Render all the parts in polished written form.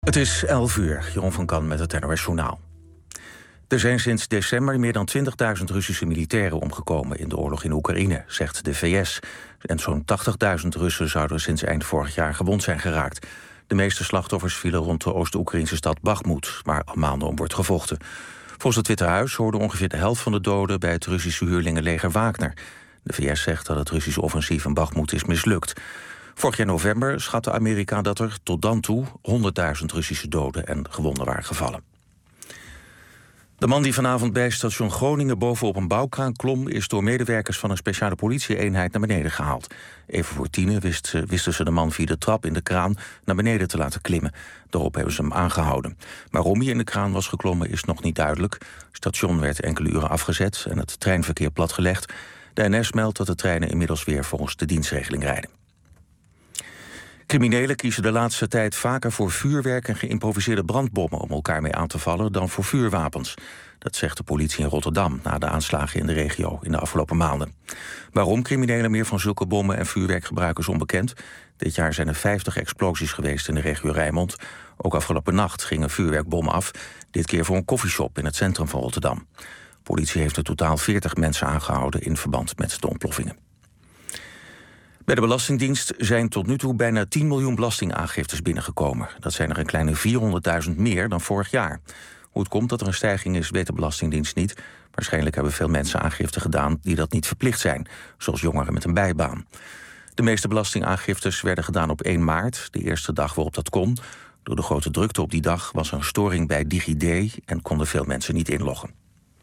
Het is 11 uur, Jeroen van Kan met het NOS Journaal. Er zijn sinds december meer dan 20.000 Russische militairen omgekomen in de oorlog in Oekraïne, zegt de VS. En zo'n 80.000 Russen zouden sinds eind vorig jaar gewond zijn geraakt. De meeste slachtoffers vielen rond de Oost-Oekraïnse stad Bakhmut, waar al maanden om wordt gevochten. Volgens het Witte Huis hoorde ongeveer de helft van de doden bij het Russische huurlingenleger Wagner. De VS zegt dat het Russische offensief in Bakhmut is mislukt. Vorig jaar november schatte Amerika dat er tot dan toe 100.000 Russische doden en gewonden waren gevallen. De man die vanavond bij station Groningen bovenop een bouwkraan klom, is door medewerkers van een speciale politie-eenheid naar beneden gehaald. Even voor 10 wisten ze de man via de trap in de kraan naar beneden te laten klimmen. Daarop hebben ze hem aangehouden. Waarom hij in de kraan was geklommen is nog niet duidelijk. Het station werd enkele uren afgezet en het treinverkeer platgelegd. De NS meldt dat de treinen inmiddels weer volgens de dienstregeling rijden. Criminelen kiezen de laatste tijd vaker voor vuurwerk en geïmproviseerde brandbommen om elkaar mee aan te vallen dan voor vuurwapens. Dat zegt de politie in Rotterdam na de aanslagen in de regio in de afgelopen maanden. Waarom criminelen meer van zulke bommen en vuurwerk gebruiken is onbekend. Dit jaar zijn er 50 explosies geweest in de regio Rijnmond. Ook afgelopen nacht ging een vuurwerkbom af, dit keer voor een koffieshop in het centrum van Rotterdam. De politie heeft in totaal 40 mensen aangehouden in verband met de ontploffingen. Bij de Belastingdienst zijn tot nu toe bijna 10 miljoen belastingaangiftes binnengekomen. Dat zijn er een kleine 400.000 meer dan vorig jaar. Hoe het komt dat er een stijging is, weet de Belastingdienst niet. Waarschijnlijk hebben veel mensen aangifte gedaan die dat niet verplicht zijn, zoals jongeren met een bijbaan. De meeste belastingaangiftes werden gedaan op 1 maart, de eerste dag waarop dat kon. Door de grote drukte op die dag was er een storing bij DigiD en konden veel mensen niet inloggen.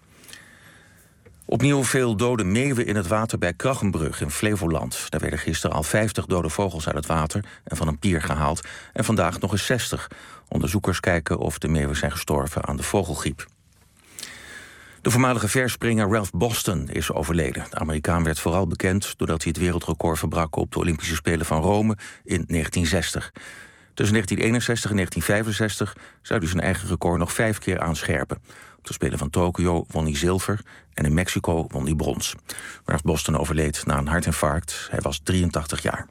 Opnieuw veel dode meeuwen in het water bij Krachenbrug in Flevoland. Daar werden gisteren al 50 dode vogels uit het water en van een pier gehaald. En vandaag nog eens 60. Onderzoekers kijken of de meeuwen zijn gestorven aan de vogelgriep. De voormalige verspringer Ralph Boston is overleden. De Amerikaan werd vooral bekend doordat hij het wereldrecord verbrak op de Olympische Spelen van Rome in 1960. Tussen 1961 en 1965 zou hij zijn eigen record nog 5 keer aanscherpen. Op de Spelen van Tokio won hij zilver en in Mexico won hij brons. Ralph Boston overleed na een hartinfarct. Hij was 83 jaar.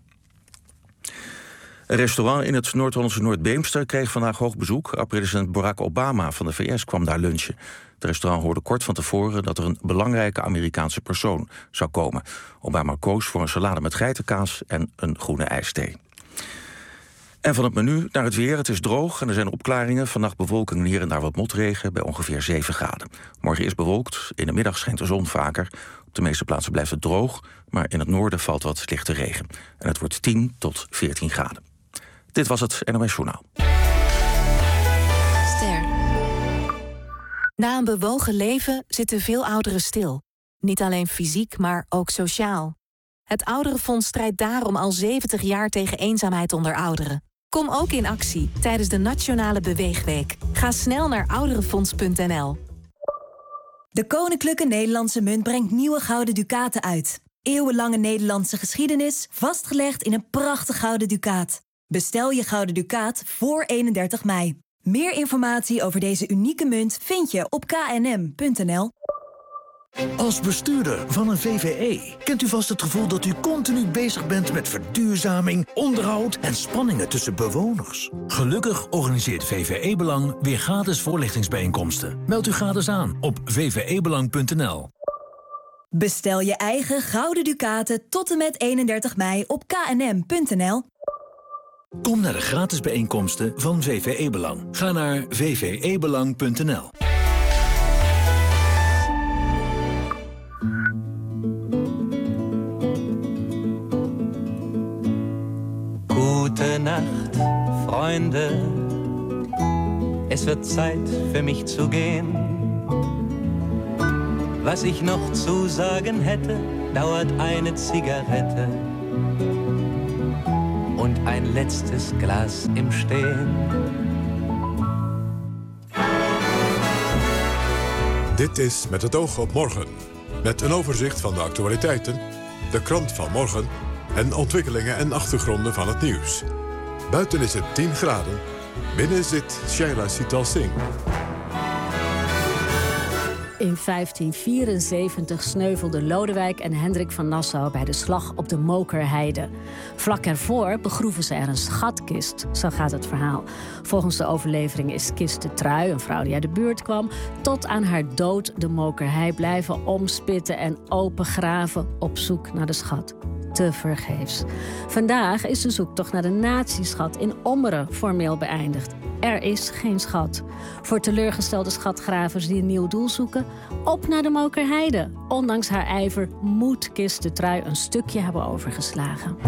Een restaurant in het Noord-Hollandse Noord-Beemster kreeg vandaag hoog bezoek. President Barack Obama van de VS kwam daar lunchen. Het restaurant hoorde kort van tevoren dat er een belangrijke Amerikaanse persoon zou komen. Obama koos voor een salade met geitenkaas en een groene ijsthee. En van het menu naar het weer. Het is droog en er zijn opklaringen. Vannacht bewolking en hier en daar wat motregen bij ongeveer 7 graden. Morgen is bewolkt. In de middag schijnt de zon vaker. Op de meeste plaatsen blijft het droog. Maar in het noorden valt wat lichte regen. En het wordt 10 tot 14 graden. Dit was het NOS Journaal. Ster. Na een bewogen leven zitten veel ouderen stil. Niet alleen fysiek, maar ook sociaal. Het Ouderenfonds strijdt daarom al 70 jaar tegen eenzaamheid onder ouderen. Kom ook in actie tijdens de Nationale Beweegweek. Ga snel naar ouderenfonds.nl. De Koninklijke Nederlandse Munt brengt nieuwe gouden ducaten uit. Eeuwenlange Nederlandse geschiedenis, vastgelegd in een prachtig gouden ducaat. Bestel je gouden ducaat voor 31 mei. Meer informatie over deze unieke munt vind je op knm.nl. Als bestuurder van een VvE kent u vast het gevoel dat u continu bezig bent met verduurzaming, onderhoud en spanningen tussen bewoners. Gelukkig organiseert VvE Belang weer gratis voorlichtingsbijeenkomsten. Meld u gratis aan op vvebelang.nl. Bestel je eigen gouden ducaten tot en met 31 mei op knm.nl. Kom naar de gratis bijeenkomsten van VvE Belang. Ga naar vvebelang.nl. Gute Nacht, Freunde. Es wird Zeit für mich zu gehen. Was ich noch zu sagen hätte, dauert eine Zigarette und ein letztes Glas im Stehen. Dit is Met het oog op morgen. Met een overzicht van de actualiteiten, de krant van morgen en ontwikkelingen en achtergronden van het nieuws. Buiten is het 10 graden. Binnen zit Shaila Sital Singh. In 1574 sneuvelden Lodewijk en Hendrik van Nassau bij de slag op de Mokerheide. Vlak ervoor begroeven ze er een schatkist, zo gaat het verhaal. Volgens de overlevering is Kist de Trui, een vrouw die uit de buurt kwam, tot aan haar dood de Mokerhei blijven omspitten en opengraven op zoek naar de schat. Tevergeefs. Vandaag is de zoektocht naar de natieschat in Ommeren formeel beëindigd. Er is geen schat. Voor teleurgestelde schatgravers die een nieuw doel zoeken, op naar de Mokerheide. Ondanks haar ijver moet Kist de Trui een stukje hebben overgeslagen.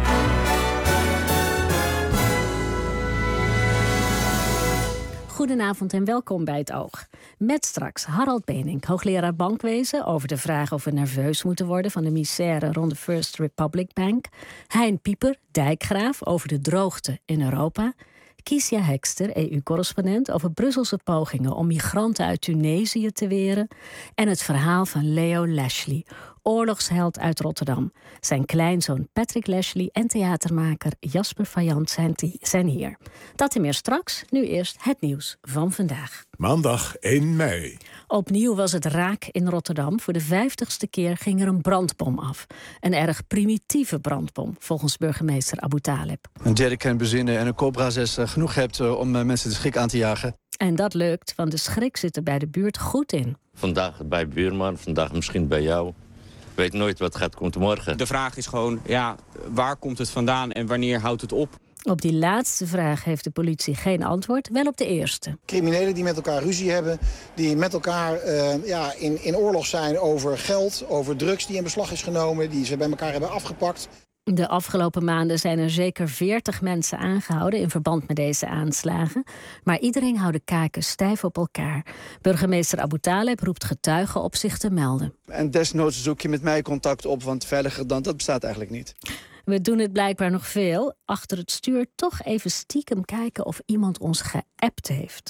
Goedenavond en welkom bij Het Oog. Met straks Harald Benink, hoogleraar bankwezen, over de vraag of we nerveus moeten worden van de misère rond de First Republic Bank. Hein Pieper, dijkgraaf, over de droogte in Europa. Kiesja Hekster, EU-correspondent, over Brusselse pogingen om migranten uit Tunesië te weren. En het verhaal van Leo Lashley, oorlogsheld uit Rotterdam. Zijn kleinzoon Patrick Lashley en theatermaker Jasper Fayant zijn hier. Dat en meer straks, nu eerst het nieuws van vandaag. Maandag 1 mei. Opnieuw was het raak in Rotterdam. Voor de 50ste keer ging er een brandbom af. Een erg primitieve brandbom, volgens burgemeester Abu Taleb. Een jerrycan benzine en een Cobra 6 genoeg hebt om mensen de schrik aan te jagen. En dat lukt, want de schrik zit er bij de buurt goed in. Vandaag bij buurman, vandaag misschien bij jou. Weet nooit wat gaat komt morgen. De vraag is gewoon, waar komt het vandaan en wanneer houdt het op? Op die laatste vraag heeft de politie geen antwoord, wel op de eerste. Criminelen die met elkaar ruzie hebben, die met elkaar in oorlog zijn over geld, over drugs die in beslag is genomen, die ze bij elkaar hebben afgepakt. De afgelopen maanden zijn er zeker 40 mensen aangehouden in verband met deze aanslagen. Maar iedereen houdt de kaken stijf op elkaar. Burgemeester Abu Taleb roept getuigen op zich te melden. En desnoods zoek je met mij contact op, want veiliger dan dat bestaat eigenlijk niet. We doen het blijkbaar nog veel. Achter het stuur toch even stiekem kijken of iemand ons geappt heeft.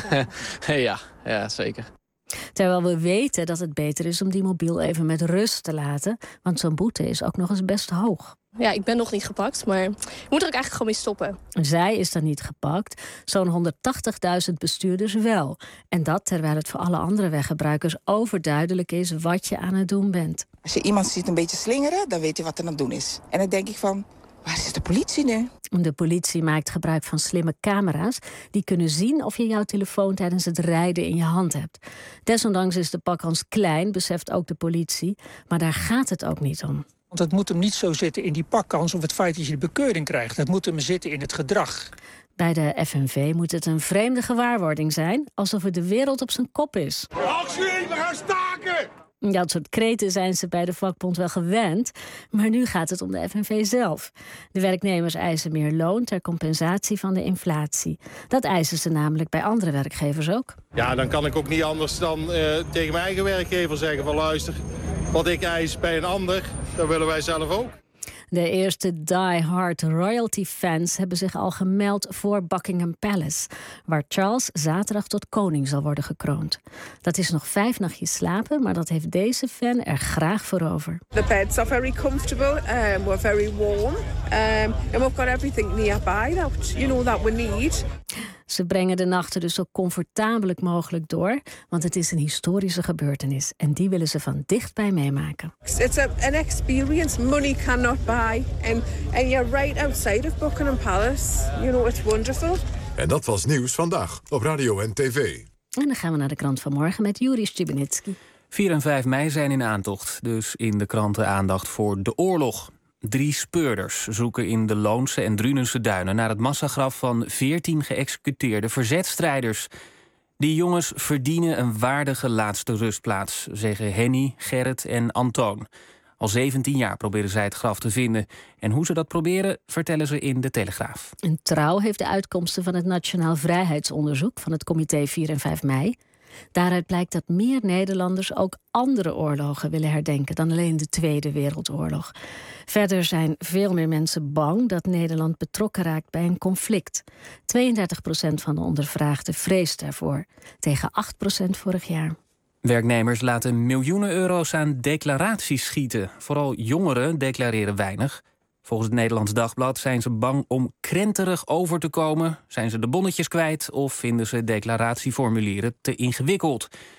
Ja, zeker. Terwijl we weten dat het beter is om die mobiel even met rust te laten. Want zo'n boete is ook nog eens best hoog. Ja, ik ben nog niet gepakt, maar ik moet er ook eigenlijk gewoon mee stoppen. Zij is dan niet gepakt, zo'n 180.000 bestuurders wel. En dat terwijl het voor alle andere weggebruikers overduidelijk is wat je aan het doen bent. Als je iemand ziet een beetje slingeren, dan weet je wat er aan het doen is. En dan denk ik van, waar is de politie nu? De politie maakt gebruik van slimme camera's die kunnen zien of je jouw telefoon tijdens het rijden in je hand hebt. Desondanks is de pakkans klein, beseft ook de politie, maar daar gaat het ook niet om. Want het moet hem niet zo zitten in die pakkans of het feit dat je de bekeuring krijgt. Het moet hem zitten in het gedrag. Bij de FNV moet het een vreemde gewaarwording zijn, alsof het de wereld op zijn kop is. Actie, we gaan staken! Dat soort kreten zijn ze bij de vakbond wel gewend, maar nu gaat het om de FNV zelf. De werknemers eisen meer loon ter compensatie van de inflatie. Dat eisen ze namelijk bij andere werkgevers ook. Ja, dan kan ik ook niet anders dan tegen mijn eigen werkgever zeggen van luister, wat ik eis bij een ander, dat willen wij zelf ook. De eerste die-hard royalty-fans hebben zich al gemeld voor Buckingham Palace, waar Charles zaterdag tot koning zal worden gekroond. Dat is nog 5 nachtjes slapen, maar dat heeft deze fan er graag voor over. The beds are very comfortable, we're very warm, and we've got everything nearby that we need. Ze brengen de nachten dus zo comfortabel mogelijk door, want het is een historische gebeurtenis en die willen ze van dichtbij meemaken. It's an experience money cannot buy, and you're right outside of Buckingham Palace. It's wonderful. En dat was Nieuws Vandaag op radio en tv. En dan gaan we naar de krant van morgen met Juri Stubenitski. 4 en 5 mei zijn in aantocht, dus in de kranten aandacht voor de oorlog. 3 speurders zoeken in de Loonse en Drunense duinen naar het massagraf van 14 geëxecuteerde verzetstrijders. Die jongens verdienen een waardige laatste rustplaats, zeggen Henny, Gerrit en Antoon. Al 17 jaar proberen zij het graf te vinden. En hoe ze dat proberen, vertellen ze in De Telegraaf. En Trouw heeft de uitkomsten van het Nationaal Vrijheidsonderzoek van het comité 4 en 5 mei. Daaruit blijkt dat meer Nederlanders ook andere oorlogen willen herdenken dan alleen de Tweede Wereldoorlog. Verder zijn veel meer mensen bang dat Nederland betrokken raakt bij een conflict. 32% van de ondervraagden vreest daarvoor, tegen 8% vorig jaar. Werknemers laten miljoenen euro's aan declaraties schieten. Vooral jongeren declareren weinig. Volgens het Nederlands Dagblad zijn ze bang om krenterig over te komen. Zijn ze de bonnetjes kwijt of vinden ze declaratieformulieren te ingewikkeld?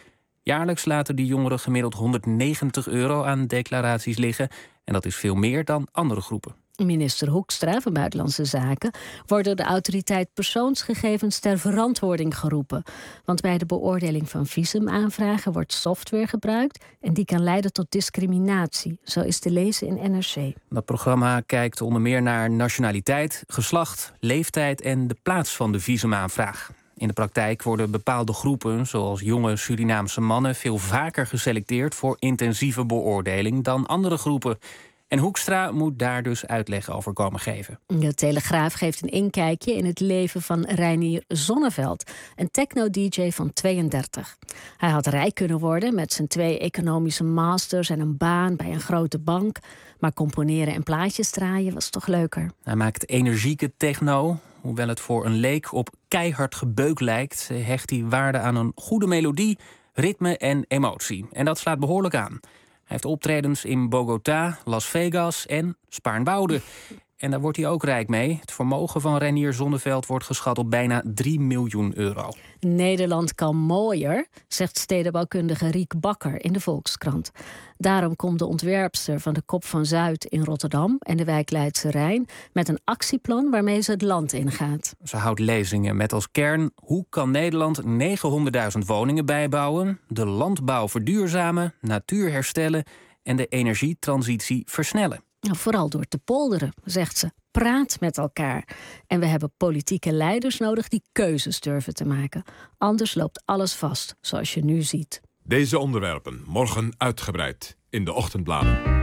Jaarlijks laten die jongeren gemiddeld €190 aan declaraties liggen. En dat is veel meer dan andere groepen. Minister Hoekstra van Buitenlandse Zaken wordt door de autoriteit persoonsgegevens ter verantwoording geroepen. Want bij de beoordeling van visumaanvragen wordt software gebruikt en die kan leiden tot discriminatie. Zo is te lezen in NRC. Dat programma kijkt onder meer naar nationaliteit, geslacht, leeftijd en de plaats van de visumaanvraag. In de praktijk worden bepaalde groepen, zoals jonge Surinaamse mannen, veel vaker geselecteerd voor intensieve beoordeling dan andere groepen. En Hoekstra moet daar dus uitleg over komen geven. De Telegraaf geeft een inkijkje in het leven van Reinier Zonneveld, een techno-dj van 32. Hij had rijk kunnen worden met zijn 2 economische masters en een baan bij een grote bank. Maar componeren en plaatjes draaien was toch leuker. Hij maakt energieke techno. Hoewel het voor een leek op keihard gebeuk lijkt, hecht hij waarde aan een goede melodie, ritme en emotie. En dat slaat behoorlijk aan. Hij heeft optredens in Bogota, Las Vegas en Spaarnwoude. En daar wordt hij ook rijk mee. Het vermogen van Reinier Zonneveld wordt geschat op bijna €3 miljoen. Nederland kan mooier, zegt stedenbouwkundige Riek Bakker in de Volkskrant. Daarom komt de ontwerpster van de Kop van Zuid in Rotterdam en de wijk Leidse Rijn met een actieplan waarmee ze het land ingaat. Ze houdt lezingen met als kern: hoe kan Nederland 900.000 woningen bijbouwen, de landbouw verduurzamen, natuur herstellen en de energietransitie versnellen. Vooral door te polderen, zegt ze. Praat met elkaar. En we hebben politieke leiders nodig die keuzes durven te maken. Anders loopt alles vast, zoals je nu ziet. Deze onderwerpen morgen uitgebreid in de ochtendbladen.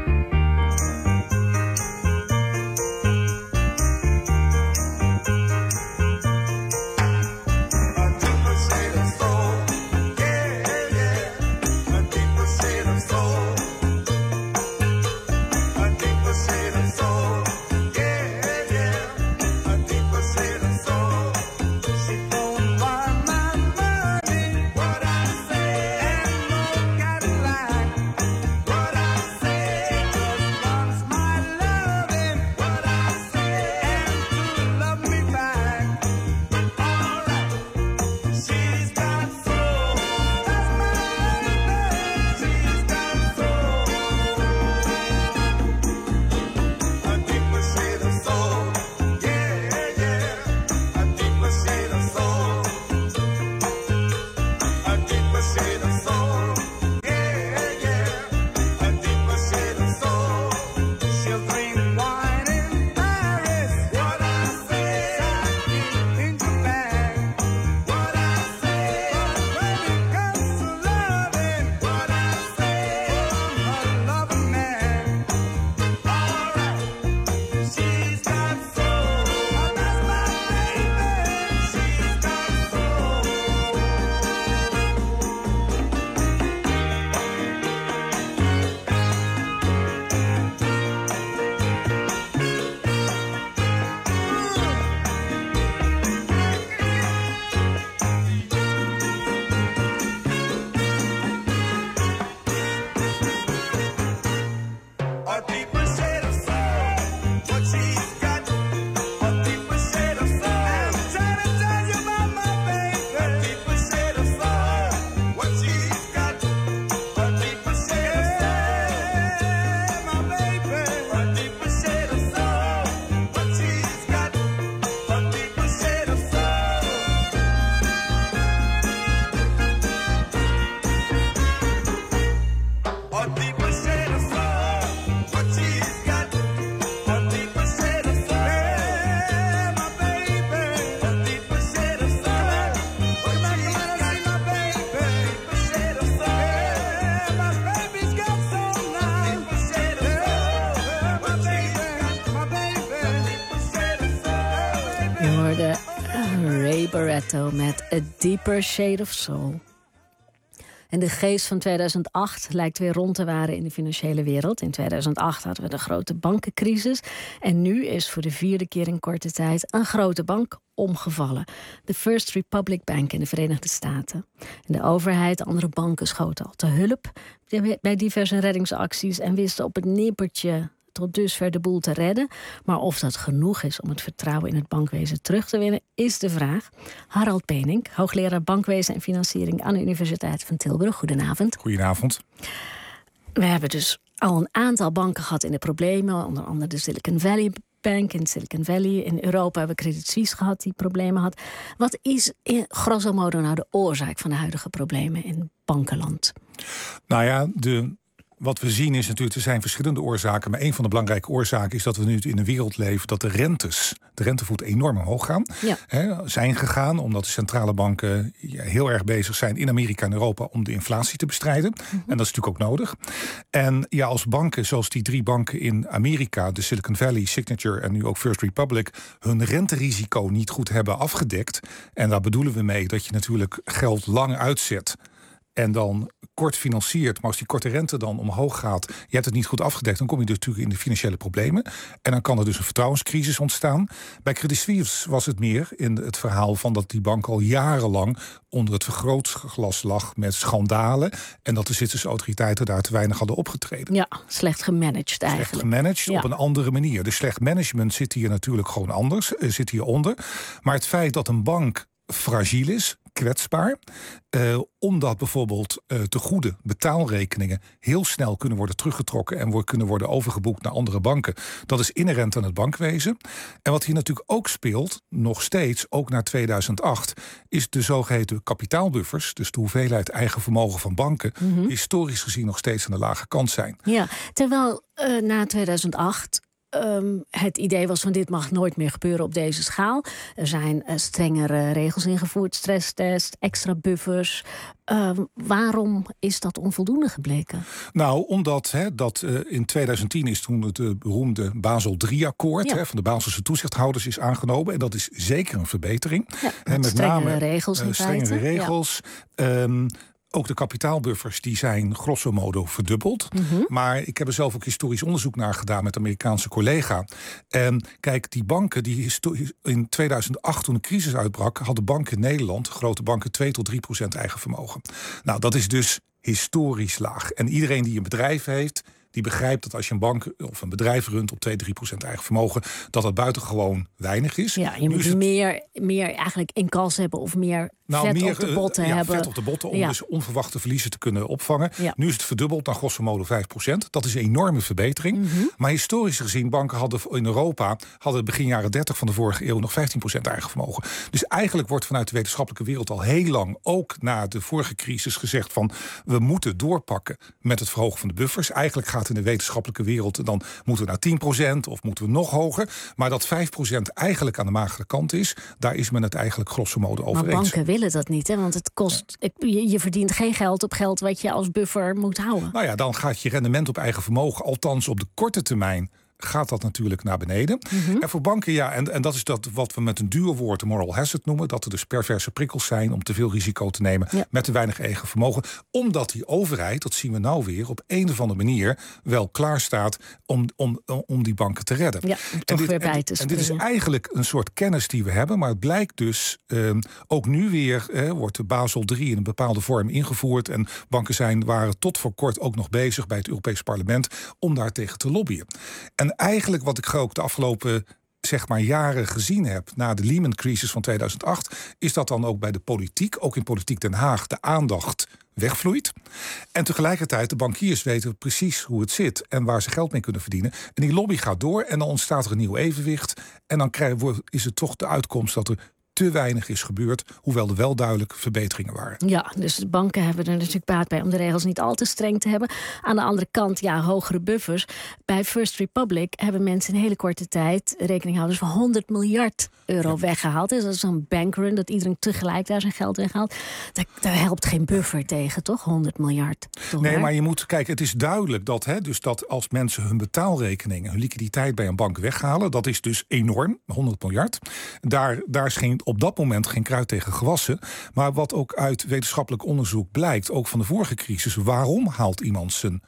Ray Barretto met A Deeper Shade of Soul. En de geest van 2008 lijkt weer rond te waren in de financiële wereld. In 2008 hadden we de grote bankencrisis. En nu is voor de 4e keer in korte tijd een grote bank omgevallen. De First Republic Bank in de Verenigde Staten. En de overheid, andere banken schoten al te hulp bij diverse reddingsacties en wisten op het nippertje tot dusver de boel te redden. Maar of dat genoeg is om het vertrouwen in het bankwezen terug te winnen, is de vraag. Harald Penink, hoogleraar bankwezen en financiering aan de Universiteit van Tilburg. Goedenavond. Goedenavond. We hebben dus al een aantal banken gehad in de problemen. Onder andere de Silicon Valley Bank in Silicon Valley. In Europa hebben we Credit Suisse gehad die problemen had. Wat is in grosso modo nou de oorzaak van de huidige problemen in bankenland? Nou ja, wat we zien is natuurlijk, er zijn verschillende oorzaken. Maar een van de belangrijke oorzaken is dat we nu in een wereld leven dat de rentevoet enorm omhoog gaan. Zijn gegaan omdat de centrale banken heel erg bezig zijn in Amerika en Europa om de inflatie te bestrijden. En dat is natuurlijk ook nodig. En ja, als banken zoals die 3 banken in Amerika, de Silicon Valley, Signature en nu ook First Republic, hun renterisico niet goed hebben afgedekt. En daar bedoelen we mee dat je natuurlijk geld lang uitzet en dan kort financiert, maar als die korte rente dan omhoog gaat, je hebt het niet goed afgedekt, dan kom je dus natuurlijk in de financiële problemen. En dan kan er dus een vertrouwenscrisis ontstaan. Bij Credit Suisse was het meer in het verhaal van dat die bank al jarenlang onder het vergrootglas lag met schandalen en dat de Zwitserse autoriteiten daar te weinig hadden opgetreden. Ja, slecht gemanaged eigenlijk. Slecht gemanaged op een andere manier. Dus slecht management zit hier natuurlijk gewoon anders, zit hieronder. Maar het feit dat een bank fragiel is, kwetsbaar, omdat bijvoorbeeld te goede betaalrekeningen heel snel kunnen worden teruggetrokken en kunnen worden overgeboekt naar andere banken. Dat is inherent aan het bankwezen. En wat hier natuurlijk ook speelt, nog steeds, ook na 2008, is de zogeheten kapitaalbuffers, dus de hoeveelheid eigen vermogen van banken, historisch gezien nog steeds aan de lage kant zijn. Ja, terwijl na 2008... het idee was van dit mag nooit meer gebeuren op deze schaal. Er zijn strengere regels ingevoerd, stresstest, extra buffers. Waarom is dat onvoldoende gebleken? Nou, omdat in 2010 is toen het beroemde Basel III-akkoord van de Baselse toezichthouders is aangenomen. En dat is zeker een verbetering. Ja, met strengere regels in feite. Strengere regels. Ook de kapitaalbuffers die zijn grosso modo verdubbeld. Maar ik heb er zelf ook historisch onderzoek naar gedaan met een Amerikaanse collega. En kijk, die banken die in 2008 toen de crisis uitbrak, hadden banken in Nederland, grote banken, 2-3% eigen vermogen. Nou, dat is dus historisch laag. En iedereen die een bedrijf heeft, die begrijpt dat als je een bank of een bedrijf runt op 2-3% eigen vermogen, dat buitengewoon weinig is. Ja, je moet meer eigenlijk in kas hebben of meer vet op de botten hebben. Vet op de botten om dus onverwachte verliezen te kunnen opvangen. Ja. Nu is het verdubbeld naar grosso modo 5%. Dat is een enorme verbetering. Maar historisch gezien, banken hadden in Europa begin jaren 30 van de vorige eeuw nog 15% eigen vermogen. Dus eigenlijk wordt vanuit de wetenschappelijke wereld al heel lang, ook na de vorige crisis, gezegd van we moeten doorpakken met het verhogen van de buffers. Eigenlijk gaat in de wetenschappelijke wereld, dan moeten we naar 10% of moeten we nog hoger. Maar dat 5% eigenlijk aan de magere kant is, daar is men het eigenlijk grosso modo over eens. Maar banken willen dat niet, hè? Want het kost. Je verdient geen geld op geld wat je als buffer moet houden. Nou ja, dan gaat je rendement op eigen vermogen, althans op de korte termijn, gaat dat natuurlijk naar beneden. En voor banken, en dat is dat wat we met een duur woord de moral hazard noemen, dat er dus perverse prikkels zijn om te veel risico te nemen met te weinig eigen vermogen. Omdat die overheid, dat zien we nou weer, op een of andere manier wel klaar staat om die banken te redden. Ja, toch weer bij te springen. En dit is eigenlijk een soort kennis die we hebben, maar het blijkt dus ook nu weer, wordt de Basel III in een bepaalde vorm ingevoerd en banken waren tot voor kort ook nog bezig bij het Europees Parlement om daar tegen te lobbyen. En eigenlijk wat ik ook de afgelopen jaren gezien heb na de Lehman-crisis van 2008, is dat dan ook bij de politiek, ook in Politiek Den Haag, de aandacht wegvloeit. En tegelijkertijd, de bankiers weten precies hoe het zit en waar ze geld mee kunnen verdienen. En die lobby gaat door en dan ontstaat er een nieuw evenwicht. En dan is het toch de uitkomst dat er te weinig is gebeurd, hoewel er wel duidelijk verbeteringen waren. Ja, dus de banken hebben er natuurlijk baat bij om de regels niet al te streng te hebben. Aan de andere kant, hogere buffers. Bij First Republic hebben mensen in een hele korte tijd rekeninghouders van 100 miljard euro weggehaald. Dus dat is een bankrun, dat iedereen tegelijk daar zijn geld weghaalt. Daar helpt geen buffer tegen, toch? 100 miljard. Nee, maar je moet kijken, het is duidelijk dat als mensen hun betaalrekeningen, hun liquiditeit bij een bank weghalen, dat is dus enorm, 100 miljard. Daar is op dat moment geen kruid tegen gewassen. Maar wat ook uit wetenschappelijk onderzoek blijkt, ook van de vorige crisis, waarom haalt iemand zijn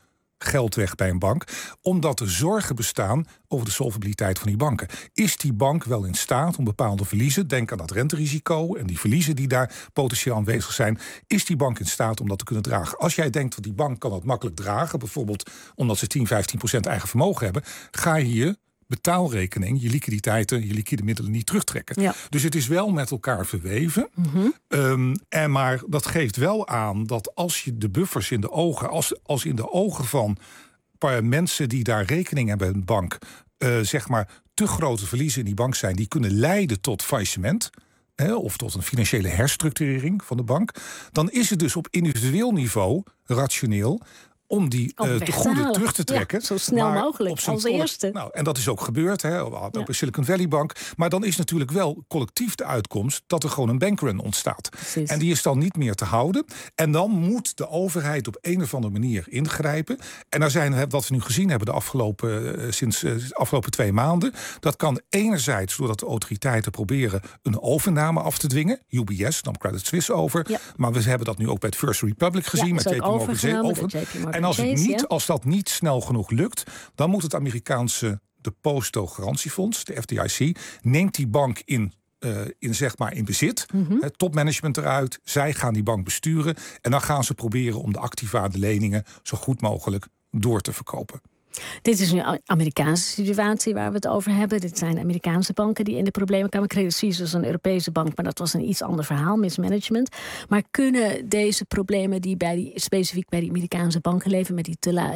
geld weg bij een bank, omdat er zorgen bestaan over de solvabiliteit van die banken. Is die bank wel in staat om bepaalde verliezen, denk aan dat renterisico en die verliezen die daar potentieel aanwezig zijn, is die bank in staat om dat te kunnen dragen? Als jij denkt dat die bank kan dat makkelijk dragen, bijvoorbeeld omdat ze 10-15% eigen vermogen hebben, ga je je betaalrekening, je liquiditeiten, je liquide middelen niet terugtrekken. Ja. Dus het is wel met elkaar verweven. Maar dat geeft wel aan dat als je de buffers in de ogen, als in de ogen van mensen die daar rekening hebben in een bank, zeg maar te grote verliezen in die bank zijn, die kunnen leiden tot faillissement, of tot een financiële herstructurering van de bank, dan is het dus op individueel niveau rationeel om die tegoeden terug te trekken. Ja, zo snel mogelijk, als eerste. Nou, en dat is ook gebeurd, ook bij Silicon Valley Bank. Maar dan is natuurlijk wel collectief de uitkomst dat er gewoon een bankrun ontstaat. Precies. En die is dan niet meer te houden. En dan moet de overheid op een of andere manier ingrijpen. En daar zijn, wat we nu gezien hebben sinds de afgelopen 2 maanden, dat kan enerzijds doordat de autoriteiten proberen een overname af te dwingen. UBS nam Credit Suisse over. Ja. Maar we hebben dat nu ook bij het First Republic gezien, met JP Morgan. En als dat niet snel genoeg lukt, dan moet het Amerikaanse depositogarantiefonds, de FDIC, neemt die bank in bezit. Het topmanagement eruit, zij gaan die bank besturen en dan gaan ze proberen om de activa, de leningen, zo goed mogelijk door te verkopen. Dit is een Amerikaanse situatie waar we het over hebben. Dit zijn Amerikaanse banken die in de problemen kwamen. Credit Suisse is een Europese bank, maar dat was een iets ander verhaal, mismanagement. Maar kunnen deze problemen die specifiek bij die Amerikaanse banken leven, met die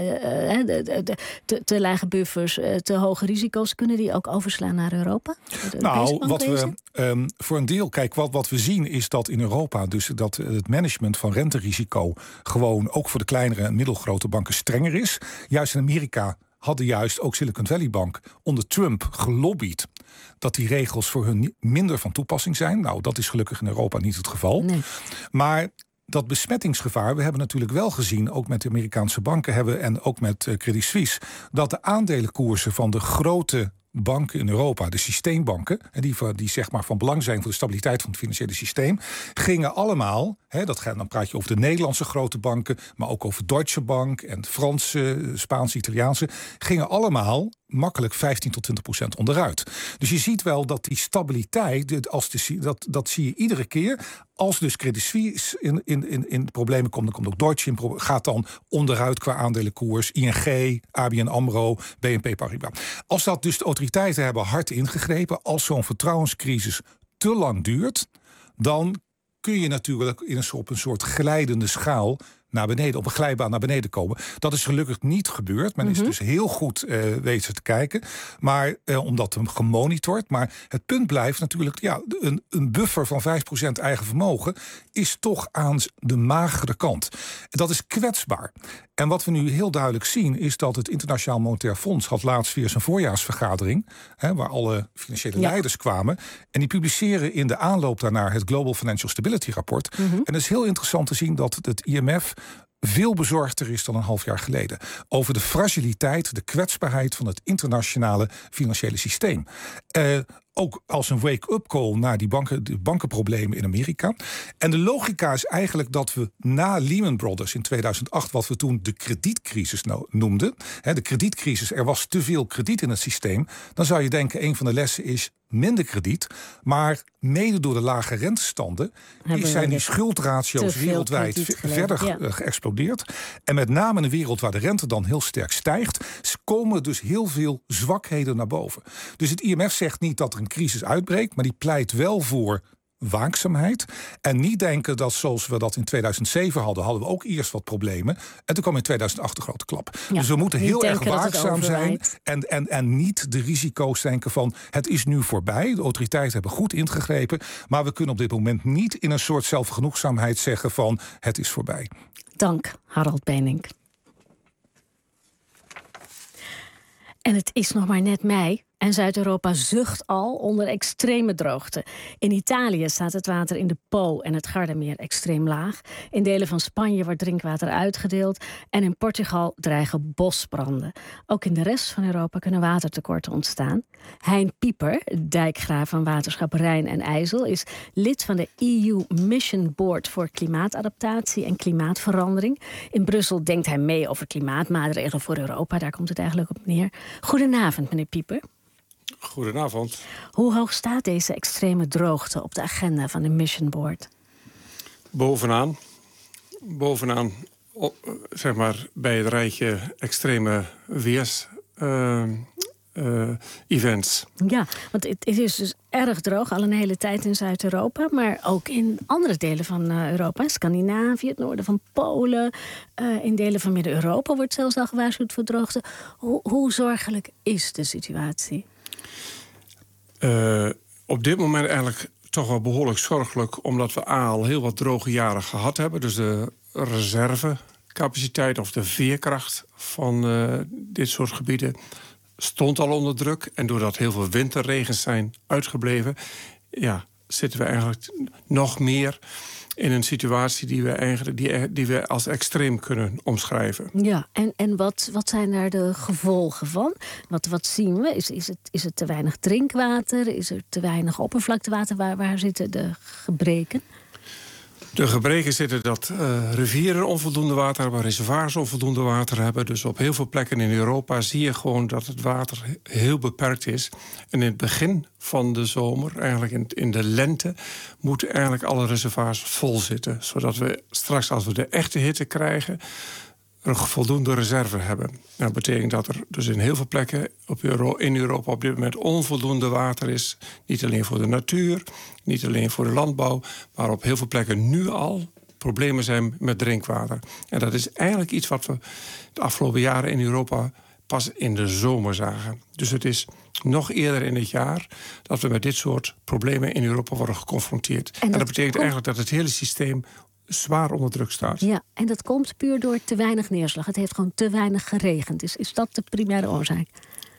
te lage buffers, te hoge risico's, kunnen die ook overslaan naar Europa? Voor een deel, kijk, wat we zien is dat in Europa dus dat het management van renterisico gewoon ook voor de kleinere en middelgrote banken strenger is. Juist in Amerika hadden juist ook Silicon Valley Bank onder Trump gelobbyd dat die regels voor hun minder van toepassing zijn. Nou, dat is gelukkig in Europa niet het geval. Nee. Maar dat besmettingsgevaar, we hebben natuurlijk wel gezien, ook met de Amerikaanse banken en ook met Credit Suisse, dat de aandelenkoersen van de grote banken in Europa, de systeembanken, die zeg maar van belang zijn voor de stabiliteit van het financiële systeem, gingen allemaal, dan praat je over de Nederlandse grote banken, maar ook over Deutsche Bank en Franse, Spaanse, Italiaanse, gingen allemaal makkelijk 15-20% onderuit. Dus je ziet wel dat die stabiliteit, dat zie je iedere keer. Als dus Credit Suisse in problemen komt, dan komt ook Deutsche gaat dan onderuit qua aandelenkoers. ING, ABN AMRO, BNP Paribas. Als dat dus de autoriteiten hebben hard ingegrepen, als zo'n vertrouwenscrisis te lang duurt, dan kun je natuurlijk op een soort glijdende schaal naar beneden, op een glijbaan naar beneden komen. Dat is gelukkig niet gebeurd. Men is dus heel goed weten te kijken, maar omdat hem gemonitord. Maar het punt blijft natuurlijk, een buffer van 5% eigen vermogen is toch aan de magere kant. Dat is kwetsbaar. En wat we nu heel duidelijk zien is dat het Internationaal Monetair Fonds had laatst weer zijn voorjaarsvergadering, waar alle financiële leiders kwamen. En die publiceren in de aanloop daarnaar het Global Financial Stability Rapport. En het is heel interessant te zien dat het IMF veel bezorgder is dan een half jaar geleden over de fragiliteit, de kwetsbaarheid van het internationale financiële systeem. Ook als een wake-up call naar de bankenproblemen in Amerika. En de logica is eigenlijk dat we na Lehman Brothers in 2008, wat we toen de kredietcrisis noemden, de kredietcrisis, er was te veel krediet in het systeem, dan zou je denken, een van de lessen is minder krediet, maar mede door de lage rentestanden zijn die schuldratio's wereldwijd verder geëxplodeerd. En met name in een wereld waar de rente dan heel sterk stijgt, komen dus heel veel zwakheden naar boven. Dus het IMF zegt niet dat er een crisis uitbreekt, maar die pleit wel voor waakzaamheid. En niet denken dat zoals we dat in 2007 hadden we ook eerst wat problemen. En toen kwam in 2008 een grote klap. Ja, dus we moeten heel erg waakzaam zijn en niet de risico's denken van het is nu voorbij. De autoriteiten hebben goed ingegrepen, maar we kunnen op dit moment niet in een soort zelfgenoegzaamheid zeggen van het is voorbij. Dank, Harold Benink. En het is nog maar net mei. En Zuid-Europa zucht al onder extreme droogte. In Italië staat het water in de Po en het Gardameer extreem laag. In delen van Spanje wordt drinkwater uitgedeeld. En in Portugal dreigen bosbranden. Ook in de rest van Europa kunnen watertekorten ontstaan. Hein Pieper, dijkgraaf van Waterschap Rijn en IJssel, is lid van de EU Mission Board voor klimaatadaptatie en klimaatverandering. In Brussel denkt hij mee over klimaatmaatregelen voor Europa. Daar komt het eigenlijk op neer. Goedenavond, meneer Pieper. Goedenavond. Hoe hoog staat deze extreme droogte op de agenda van de Mission Board? Bovenaan, zeg maar, bij het rijtje extreme weers-events. Ja, want het is dus erg droog al een hele tijd in Zuid-Europa, maar ook in andere delen van Europa. Scandinavië, het noorden van Polen, in delen van Midden-Europa wordt zelfs al gewaarschuwd voor droogte. Hoe zorgelijk is de situatie? Op dit moment eigenlijk toch wel behoorlijk zorgelijk, omdat we al heel wat droge jaren gehad hebben. Dus de reservecapaciteit of de veerkracht van dit soort gebieden stond al onder druk. En doordat heel veel winterregens zijn uitgebleven, zitten we eigenlijk nog meer in een situatie die we als extreem kunnen omschrijven. Ja, en wat zijn daar de gevolgen van? Wat zien we? Is het te weinig drinkwater? Is er te weinig oppervlaktewater? Waar zitten de gebreken? De gebreken zitten dat rivieren onvoldoende water hebben, reservoirs onvoldoende water hebben. Dus op heel veel plekken in Europa zie je gewoon dat het water heel beperkt is. En in het begin van de zomer, eigenlijk in de lente, moeten eigenlijk alle reservoirs vol zitten. Zodat we straks, als we de echte hitte krijgen, een voldoende reserve hebben. Dat betekent dat er dus in heel veel plekken in Europa op dit moment onvoldoende water is. Niet alleen voor de natuur, niet alleen voor de landbouw, maar op heel veel plekken nu al problemen zijn met drinkwater. En dat is eigenlijk iets wat we de afgelopen jaren in Europa pas in de zomer zagen. Dus het is nog eerder in het jaar dat we met dit soort problemen in Europa worden geconfronteerd. En dat betekent eigenlijk dat het hele systeem zwaar onder druk staat. Ja, en dat komt puur door te weinig neerslag. Het heeft gewoon te weinig geregend. Is dat de primaire oorzaak?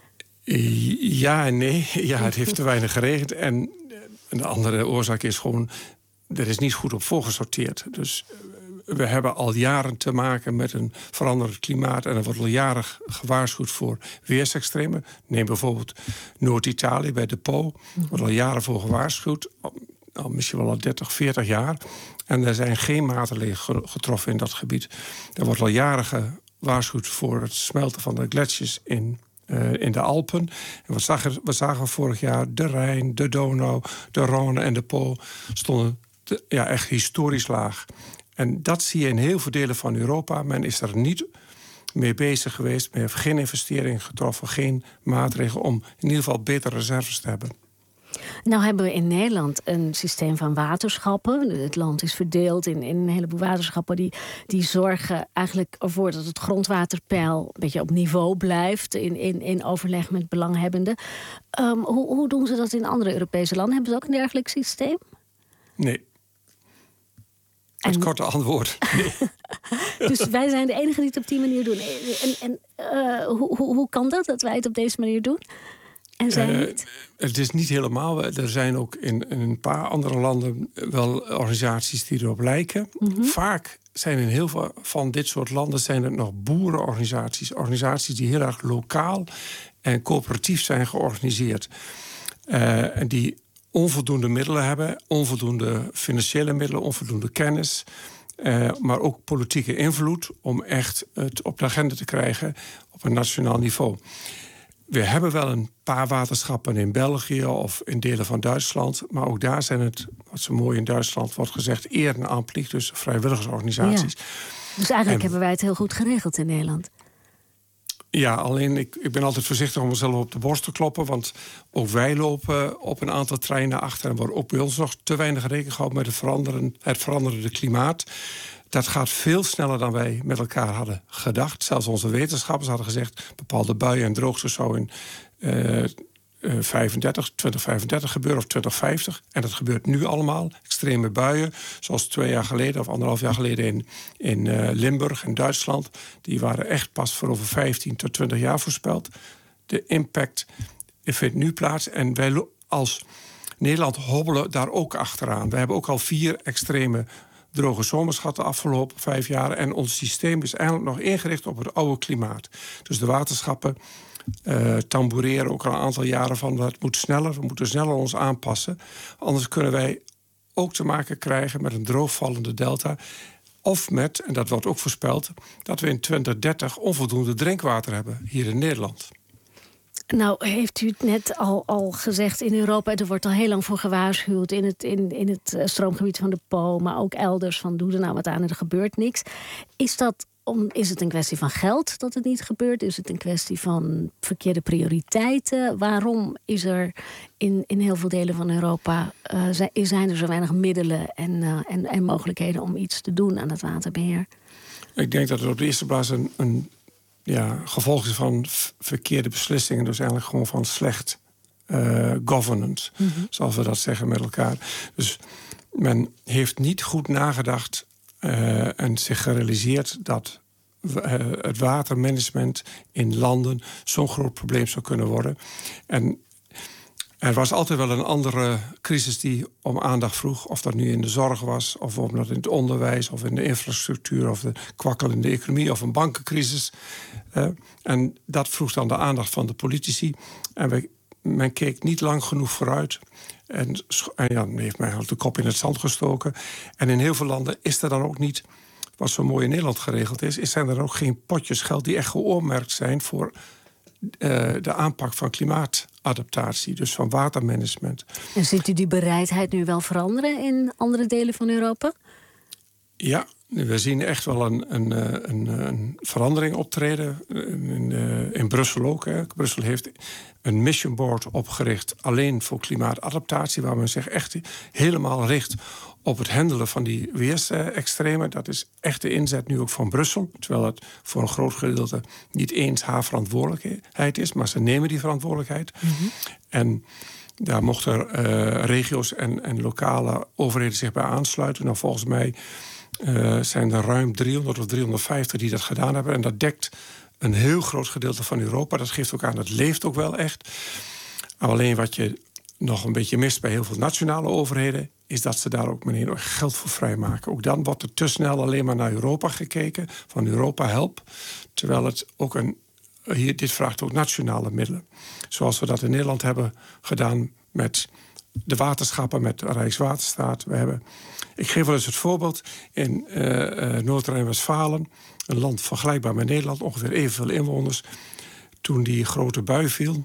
Ja en nee. Ja, het heeft te weinig geregend. En een andere oorzaak is gewoon, er is niet goed op voorgesorteerd. Dus we hebben al jaren te maken met een veranderend klimaat. En er wordt al jaren gewaarschuwd voor weersextremen. Neem bijvoorbeeld Noord-Italië bij de Po. Er wordt al jaren voor gewaarschuwd. Misschien wel al 30, 40 jaar. En er zijn geen maatregelen getroffen in dat gebied. Er wordt al jaren gewaarschuwd voor het smelten van de gletsjers in de Alpen. En wat zagen we vorig jaar? De Rijn, de Donau, de Rhône en de Po stonden echt historisch laag. En dat zie je in heel veel delen van Europa. Men is er niet mee bezig geweest. Men heeft geen investeringen getroffen, geen maatregelen om in ieder geval betere reserves te hebben. Nou hebben we in Nederland een systeem van waterschappen. Het land is verdeeld in een heleboel waterschappen die zorgen eigenlijk ervoor dat het grondwaterpeil een beetje op niveau blijft in overleg met belanghebbenden. Hoe doen ze dat in andere Europese landen? Hebben ze ook een dergelijk systeem? Nee. Het korte antwoord. Nee. Dus wij zijn de enigen die het op die manier doen. Hoe kan dat wij het op deze manier doen? En zij niet? Het is niet helemaal. Er zijn ook in een paar andere landen wel organisaties die erop lijken. Mm-hmm. Vaak zijn in heel veel van dit soort landen zijn het nog boerenorganisaties. Organisaties die heel erg lokaal en coöperatief zijn georganiseerd. En die onvoldoende middelen hebben, onvoldoende financiële middelen, onvoldoende kennis. Maar ook politieke invloed om echt het op de agenda te krijgen op een nationaal niveau. We hebben wel een paar waterschappen in België of in delen van Duitsland. Maar ook daar zijn het, wat zo mooi in Duitsland wordt gezegd, ehrenamtlich, dus vrijwilligersorganisaties. Ja. Dus eigenlijk hebben wij het heel goed geregeld in Nederland. Ja, alleen ik ben altijd voorzichtig om mezelf op de borst te kloppen. Want ook wij lopen op een aantal treinen achter. En wordt ook bij ons nog te weinig rekening gehouden met het veranderende klimaat. Dat gaat veel sneller dan wij met elkaar hadden gedacht. Zelfs onze wetenschappers hadden gezegd, bepaalde buien en droogtes zou in 2035 gebeuren of 2050. En dat gebeurt nu allemaal. Extreme buien, zoals 2 jaar geleden of 1,5 jaar geleden in Limburg in Duitsland. Die waren echt pas voor over 15 tot 20 jaar voorspeld. De impact vindt nu plaats. En wij als Nederland hobbelen daar ook achteraan. We hebben ook al 4 extreme droge zomers gehad de afgelopen 5 jaar. En ons systeem is eigenlijk nog ingericht op het oude klimaat. Dus de waterschappen tamboureren ook al een aantal jaren van... het moet sneller, we moeten sneller ons aanpassen. Anders kunnen wij ook te maken krijgen met een droogvallende delta... of met, en dat wordt ook voorspeld... dat we in 2030 onvoldoende drinkwater hebben hier in Nederland. Nou, heeft u het net al gezegd in Europa... er wordt al heel lang voor gewaarschuwd in het stroomgebied van de Po... maar ook elders van doe er nou wat aan en er gebeurt niks. Is het een kwestie van geld dat het niet gebeurt? Is het een kwestie van verkeerde prioriteiten? Waarom is er in heel veel delen van Europa... zijn er zo weinig middelen en mogelijkheden om iets te doen aan het waterbeheer? Ik denk dat het op de eerste plaats een gevolg is van verkeerde beslissingen. Dus eigenlijk gewoon van slecht governance, zoals we dat zeggen met elkaar. Dus men heeft niet goed nagedacht en zich gerealiseerd dat het watermanagement in landen zo'n groot probleem zou kunnen worden. En er was altijd wel een andere crisis die om aandacht vroeg. Of dat nu in de zorg was, of omdat in het onderwijs... of in de infrastructuur, of de kwakkelende economie... of een bankencrisis. En dat vroeg dan de aandacht van de politici. En men keek niet lang genoeg vooruit. En heeft men de kop in het zand gestoken. En in heel veel landen is er dan ook niet... wat zo mooi in Nederland geregeld is... zijn er ook geen potjes geld die echt geoormerkt zijn... voor de aanpak van klimaatadaptatie, dus van watermanagement. En ziet u die bereidheid nu wel veranderen in andere delen van Europa? Ja, we zien echt wel een verandering optreden. In Brussel ook. Brussel heeft een mission board opgericht alleen voor klimaatadaptatie, waar men zich echt helemaal richt op het handelen van die weersextremen. Dat is echt de inzet nu ook van Brussel. Terwijl het voor een groot gedeelte niet eens haar verantwoordelijkheid is, maar ze nemen die verantwoordelijkheid. En daar mochten regio's en lokale overheden zich bij aansluiten. Nou, volgens mij zijn er ruim 300 of 350 die dat gedaan hebben. En dat dekt een heel groot gedeelte van Europa. Dat geeft ook aan, het leeft ook wel echt. Alleen wat je nog een beetje mist bij heel veel nationale overheden... is dat ze daar ook meteen geld voor vrijmaken. Ook dan wordt er te snel alleen maar naar Europa gekeken. Van Europa help. Terwijl het ook dit vraagt ook nationale middelen. Zoals we dat in Nederland hebben gedaan met de waterschappen, met Rijkswaterstaat. Ik geef wel eens het voorbeeld in Noord-Rijn-Westfalen, een land vergelijkbaar met Nederland, ongeveer evenveel inwoners. Toen die grote bui viel,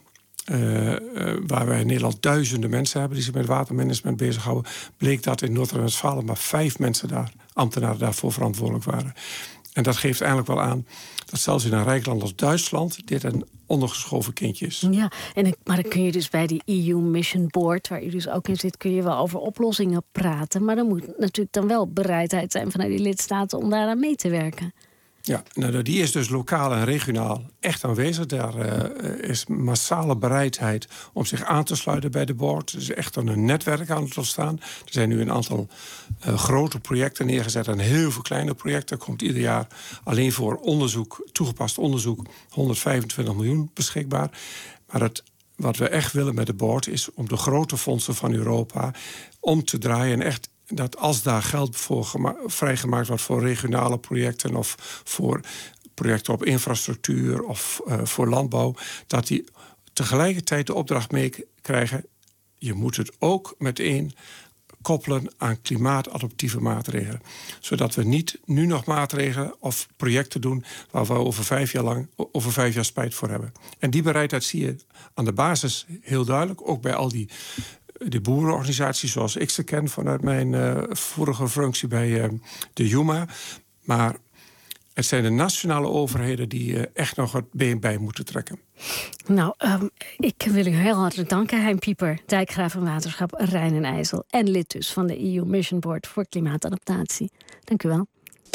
waar wij in Nederland duizenden mensen hebben die zich met watermanagement bezighouden, bleek dat in Noord-Rijn-Westfalen maar 5 ambtenaren daarvoor verantwoordelijk waren. En dat geeft eigenlijk wel aan dat zelfs in een rijk land als Duitsland dit een ondergeschoven kindje is. Ja, maar dan kun je dus bij die EU Mission Board, waar u dus ook in zit, kun je wel over oplossingen praten. Maar dan moet natuurlijk dan wel bereidheid zijn vanuit die lidstaten om daaraan mee te werken. Ja, nou, die is dus lokaal en regionaal echt aanwezig. Daar is massale bereidheid om zich aan te sluiten bij de board. Er is echt een netwerk aan het ontstaan. Er zijn nu een aantal grote projecten neergezet en heel veel kleine projecten. Er komt ieder jaar alleen voor onderzoek, toegepast onderzoek, 125 miljoen beschikbaar. Maar wat we echt willen met de board is om de grote fondsen van Europa om te draaien en echt dat als daar geld voor vrijgemaakt wordt voor regionale projecten of voor projecten op infrastructuur of voor landbouw, dat die tegelijkertijd de opdracht meekrijgen, je moet het ook meteen koppelen aan klimaatadaptieve maatregelen. Zodat we niet nu nog maatregelen of projecten doen waar we over 5 jaar spijt voor hebben. En die bereidheid zie je aan de basis heel duidelijk, ook bij al die boerenorganisaties zoals ik ze ken vanuit mijn vorige functie bij de JUMA. Maar het zijn de nationale overheden die echt nog het been bij moeten trekken. Nou, ik wil u heel hartelijk danken, Hein Pieper, dijkgraaf van Waterschap Rijn en IJssel en lid dus van de EU Mission Board voor klimaatadaptatie. Dank u wel.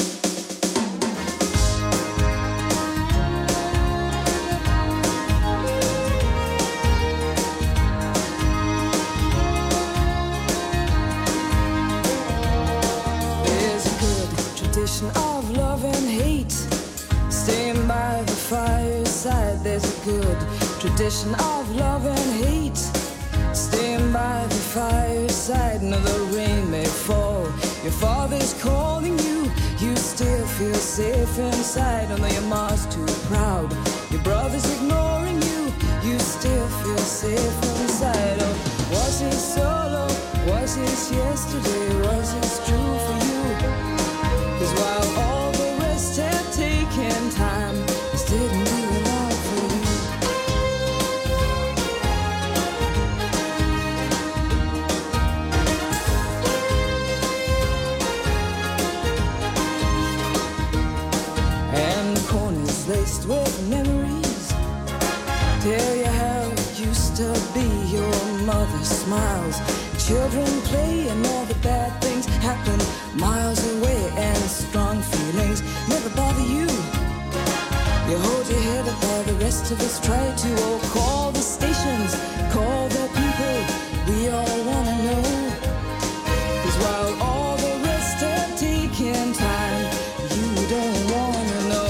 Of love and hate, staying by the fireside. There's a good tradition of love and hate. Staying by the fireside, no, the rain may fall. Your father's calling you, you still feel safe inside. Although your mom's too proud, your brother's ignoring you, you still feel safe inside. Oh, was it solo? Was it yesterday? Was it true for you? 'Cause while all the rest have taken time, this didn't do a lot for you. And the corners laced with memories tell you how it used to be. Your mother smiles, children play, and all the bad things happen miles away. And strong feelings never bother you. You hold your head up while the rest of us try to. Oh, call the stations, call the people, we all wanna know. 'Cause while all the rest have taken time, you don't wanna know.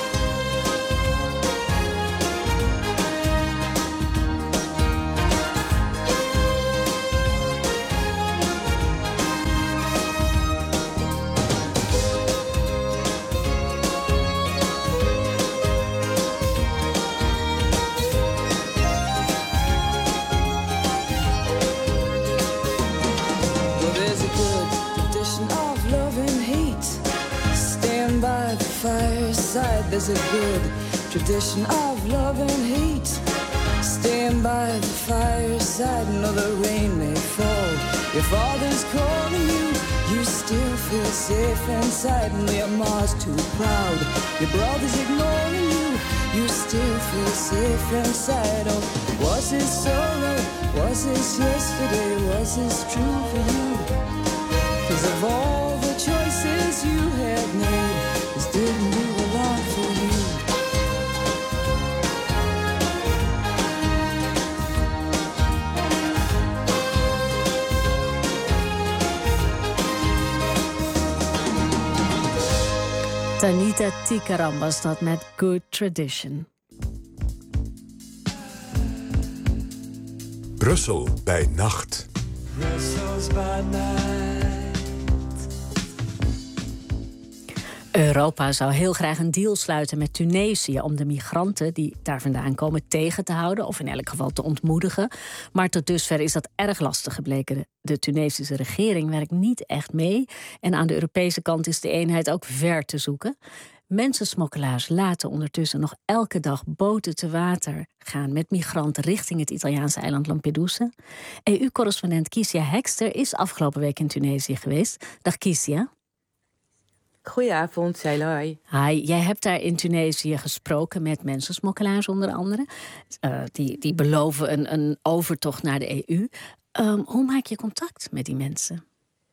Fireside, there's a good tradition of love and hate. Staying by the fireside, no, the rain may fall. Your father's calling you, you still feel safe inside. No, your mom's too proud, your brother's ignoring you, you still feel safe inside. Oh, was it sorrow? Was it yesterday? Was this true for you? 'Cause of all the choices you have made, this didn't do a lot for you. Tanita Tikaram was dat met Good Tradition. Brussel bij nacht. Brussels by night. Europa zou heel graag een deal sluiten met Tunesië om de migranten die daar vandaan komen tegen te houden, of in elk geval te ontmoedigen. Maar tot dusver is dat erg lastig gebleken. De Tunesische regering werkt niet echt mee en aan de Europese kant is de eenheid ook ver te zoeken. Mensensmokkelaars laten ondertussen nog elke dag boten te water gaan met migranten richting het Italiaanse eiland Lampedusa. EU-correspondent Kiesja Hekster is afgelopen week in Tunesië geweest. Dag Kiesja. Goedenavond, Ceyloi. Hi, jij hebt daar in Tunesië gesproken met mensensmokkelaars onder andere. Die beloven een overtocht naar de EU. Hoe maak je contact met die mensen?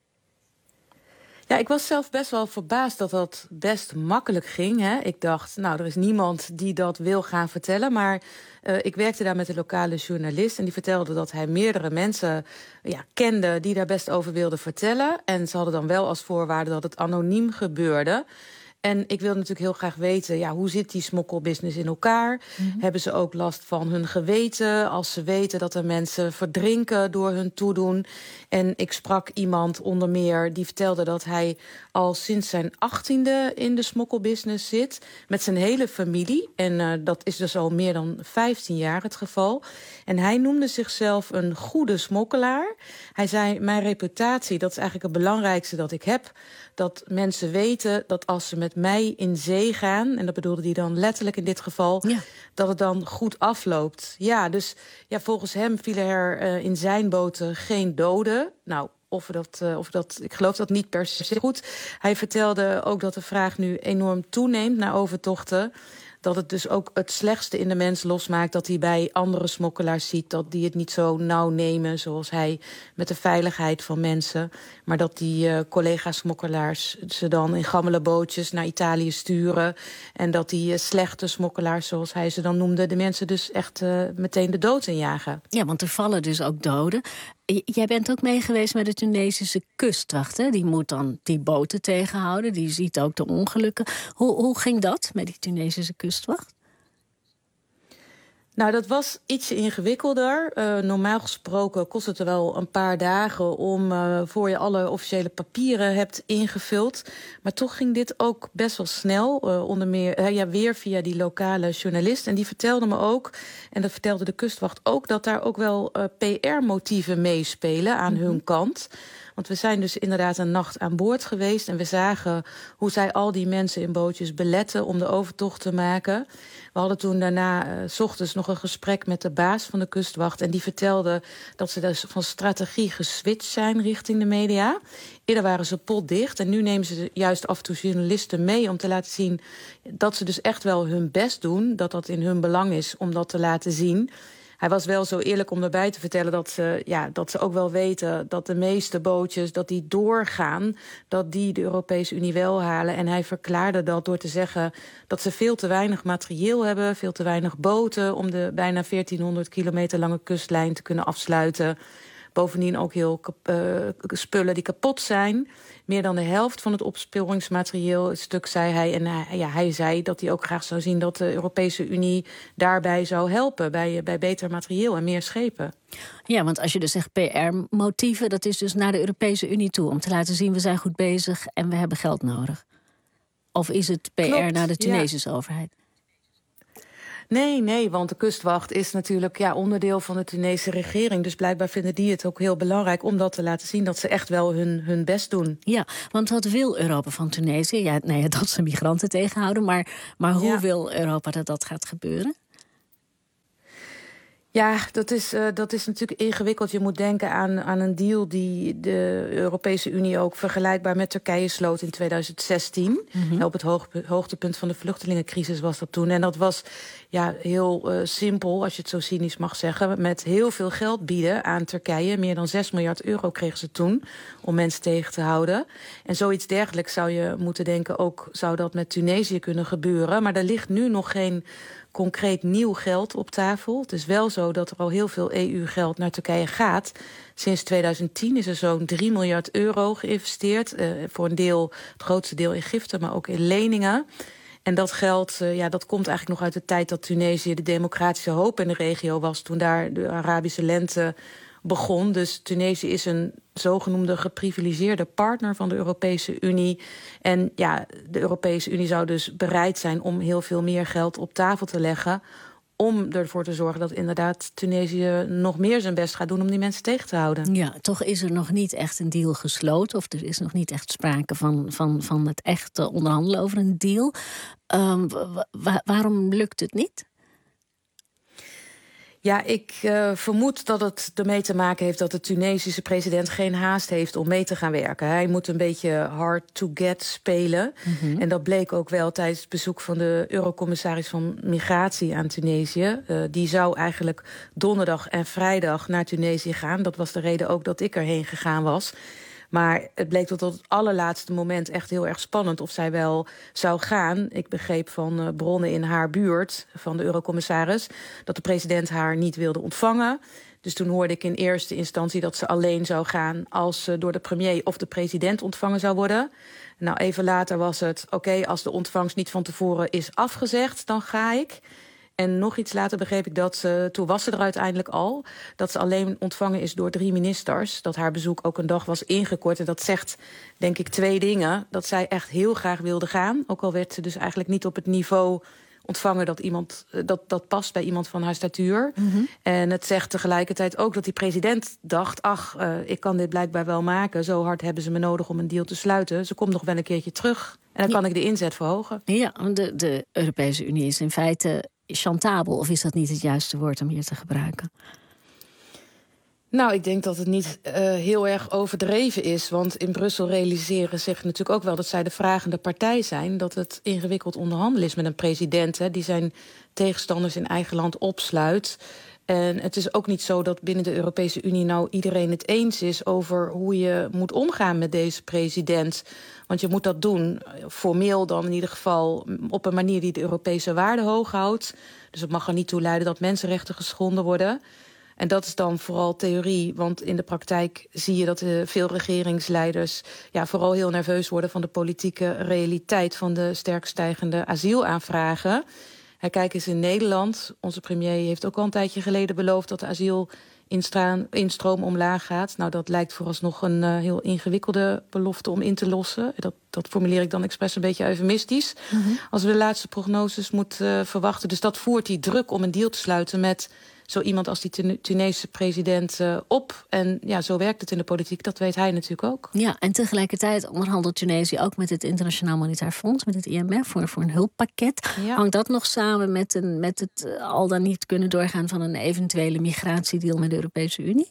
Ja, ik was zelf best wel verbaasd dat dat best makkelijk ging. Hè. Ik dacht, nou, er is niemand die dat wil gaan vertellen. Maar ik werkte daar met een lokale journalist en die vertelde dat hij meerdere mensen kende die daar best over wilden vertellen. En ze hadden dan wel als voorwaarde dat het anoniem gebeurde. En ik wilde natuurlijk heel graag weten, hoe zit die smokkelbusiness in elkaar? Mm-hmm. Hebben ze ook last van hun geweten als ze weten dat er mensen verdrinken door hun toedoen? En ik sprak iemand onder meer die vertelde dat hij al sinds zijn 18e in de smokkelbusiness zit met zijn hele familie. En dat is dus al meer dan 15 jaar het geval. En hij noemde zichzelf een goede smokkelaar. Hij zei, mijn reputatie, dat is eigenlijk het belangrijkste dat ik heb. Dat mensen weten dat als ze met mij in zee gaan, en dat bedoelde hij dan letterlijk in dit geval, dat het dan goed afloopt. Ja, dus volgens hem vielen er in zijn boten geen doden. Nou, of dat, ik geloof dat niet per se goed. Hij vertelde ook dat de vraag nu enorm toeneemt naar overtochten. Dat het dus ook het slechtste in de mens losmaakt dat hij bij andere smokkelaars ziet dat die het niet zo nauw nemen zoals hij met de veiligheid van mensen. Maar dat die collega-smokkelaars ze dan in gammele bootjes naar Italië sturen. En dat die slechte smokkelaars, zoals hij ze dan noemde, de mensen dus echt meteen de dood injagen. Ja, want er vallen dus ook doden. Jij bent ook meegeweest met de Tunesische kustwacht, hè? Die moet dan die boten tegenhouden. Die ziet ook de ongelukken. Hoe ging dat met die Tunesische kustwacht? Nou, dat was ietsje ingewikkelder. Normaal gesproken kost het er wel een paar dagen om voor je alle officiële papieren hebt ingevuld. Maar toch ging dit ook best wel snel. Onder meer weer via die lokale journalist. En die vertelde me ook, en dat vertelde de kustwacht ook, dat daar ook wel PR-motieven meespelen aan hun kant. Want we zijn dus inderdaad een nacht aan boord geweest en we zagen hoe zij al die mensen in bootjes beletten om de overtocht te maken. We hadden toen daarna 's ochtends nog een gesprek met de baas van de kustwacht en die vertelde dat ze dus van strategie geswitcht zijn richting de media. Eerder waren ze potdicht en nu nemen ze juist af en toe journalisten mee om te laten zien dat ze dus echt wel hun best doen, dat dat in hun belang is om dat te laten zien. Hij was wel zo eerlijk om daarbij te vertellen dat ze ook wel weten dat de meeste bootjes dat die doorgaan, dat die de Europese Unie wel halen. En hij verklaarde dat door te zeggen dat ze veel te weinig materieel hebben, veel te weinig boten om de bijna 1400 kilometer lange kustlijn te kunnen afsluiten. Bovendien ook heel spullen die kapot zijn. Meer dan de helft van het opsporingsmaterieel, het stuk, zei hij. En hij zei dat hij ook graag zou zien dat de Europese Unie daarbij zou helpen. Bij beter materieel en meer schepen. Ja, want als je dus zegt PR-motieven, dat is dus naar de Europese Unie toe. Om te laten zien, we zijn goed bezig en we hebben geld nodig. Of is het PR naar de Tunesische overheid? Nee, want de kustwacht is natuurlijk onderdeel van de Tunesische regering. Dus blijkbaar vinden die het ook heel belangrijk om dat te laten zien, dat ze echt wel hun best doen. Ja, want wat wil Europa van Tunesië? Ja, dat ze migranten tegenhouden, maar hoe wil Europa dat gaat gebeuren? Ja, dat is natuurlijk ingewikkeld. Je moet denken aan een deal die de Europese Unie ook vergelijkbaar met Turkije sloot in 2016. Mm-hmm. Op het hoogtepunt van de vluchtelingencrisis was dat toen. En dat was heel simpel, als je het zo cynisch mag zeggen, met heel veel geld bieden aan Turkije. Meer dan 6 miljard euro kregen ze toen om mensen tegen te houden. En zoiets dergelijks zou je moeten denken, ook zou dat met Tunesië kunnen gebeuren. Maar er ligt nu nog geen concreet nieuw geld op tafel. Het is wel zo dat er al heel veel EU-geld naar Turkije gaat. Sinds 2010 is er zo'n 3 miljard euro geïnvesteerd. Voor een deel, het grootste deel in giften, maar ook in leningen. En dat geld dat komt eigenlijk nog uit de tijd dat Tunesië de democratische hoop in de regio was, toen daar de Arabische lente begon. Dus Tunesië is een zogenoemde geprivilegeerde partner van de Europese Unie. En de Europese Unie zou dus bereid zijn om heel veel meer geld op tafel te leggen, om ervoor te zorgen dat inderdaad Tunesië nog meer zijn best gaat doen om die mensen tegen te houden. Ja, toch is er nog niet echt een deal gesloten, of er is nog niet echt sprake van het echt onderhandelen over een deal. Waarom lukt het niet? Ja, ik vermoed dat het ermee te maken heeft dat de Tunesische president geen haast heeft om mee te gaan werken. Hij moet een beetje hard to get spelen. Mm-hmm. En dat bleek ook wel tijdens het bezoek van de Eurocommissaris van Migratie aan Tunesië. Die zou eigenlijk donderdag en vrijdag naar Tunesië gaan. Dat was de reden ook dat ik erheen gegaan was. Maar het bleek tot het allerlaatste moment echt heel erg spannend of zij wel zou gaan. Ik begreep van bronnen in haar buurt, van de Eurocommissaris, dat de president haar niet wilde ontvangen. Dus toen hoorde ik in eerste instantie dat ze alleen zou gaan als ze door de premier of de president ontvangen zou worden. Nou, even later was het, oké, als de ontvangst niet van tevoren is afgezegd, dan ga ik. En nog iets later begreep ik dat ze, toen was ze er uiteindelijk al, dat ze alleen ontvangen is door 3 ministers. Dat haar bezoek ook een dag was ingekort. En dat zegt, denk ik, 2 dingen. Dat zij echt heel graag wilde gaan. Ook al werd ze dus eigenlijk niet op het niveau ontvangen dat iemand dat past bij iemand van haar statuur. Mm-hmm. En het zegt tegelijkertijd ook dat die president dacht, ik kan dit blijkbaar wel maken. Zo hard hebben ze me nodig om een deal te sluiten. Ze komt nog wel een keertje terug. En dan kan ik de inzet verhogen. Ja, de Europese Unie is in feite chantabel, of is dat niet het juiste woord om hier te gebruiken? Nou, ik denk dat het niet heel erg overdreven is. Want in Brussel realiseren zich natuurlijk ook wel dat zij de vragende partij zijn. Dat het ingewikkeld onderhandelen is met een president die zijn tegenstanders in eigen land opsluit. En het is ook niet zo dat binnen de Europese Unie nou iedereen het eens is over hoe je moet omgaan met deze president. Want je moet dat doen, formeel dan in ieder geval, op een manier die de Europese waarden hoog houdt. Dus het mag er niet toe leiden dat mensenrechten geschonden worden. En dat is dan vooral theorie, want in de praktijk zie je dat veel regeringsleiders vooral heel nerveus worden van de politieke realiteit van de sterk stijgende asielaanvragen. Kijk eens in Nederland. Onze premier heeft ook al een tijdje geleden beloofd dat de asielinstroom omlaag gaat. Nou, dat lijkt vooralsnog een heel ingewikkelde belofte om in te lossen. Dat formuleer ik dan expres een beetje eufemistisch. Als we de laatste prognoses moeten verwachten. Dus dat voert die druk om een deal te sluiten met zo iemand als die Tunesische president op. En ja, zo werkt het in de politiek, dat weet hij natuurlijk ook. Ja, en tegelijkertijd onderhandelt Tunesië ook met het Internationaal Monetair Fonds, met het IMF, voor een hulppakket. Ja. Hangt dat nog samen met het al dan niet kunnen doorgaan van een eventuele migratiedeal met de Europese Unie?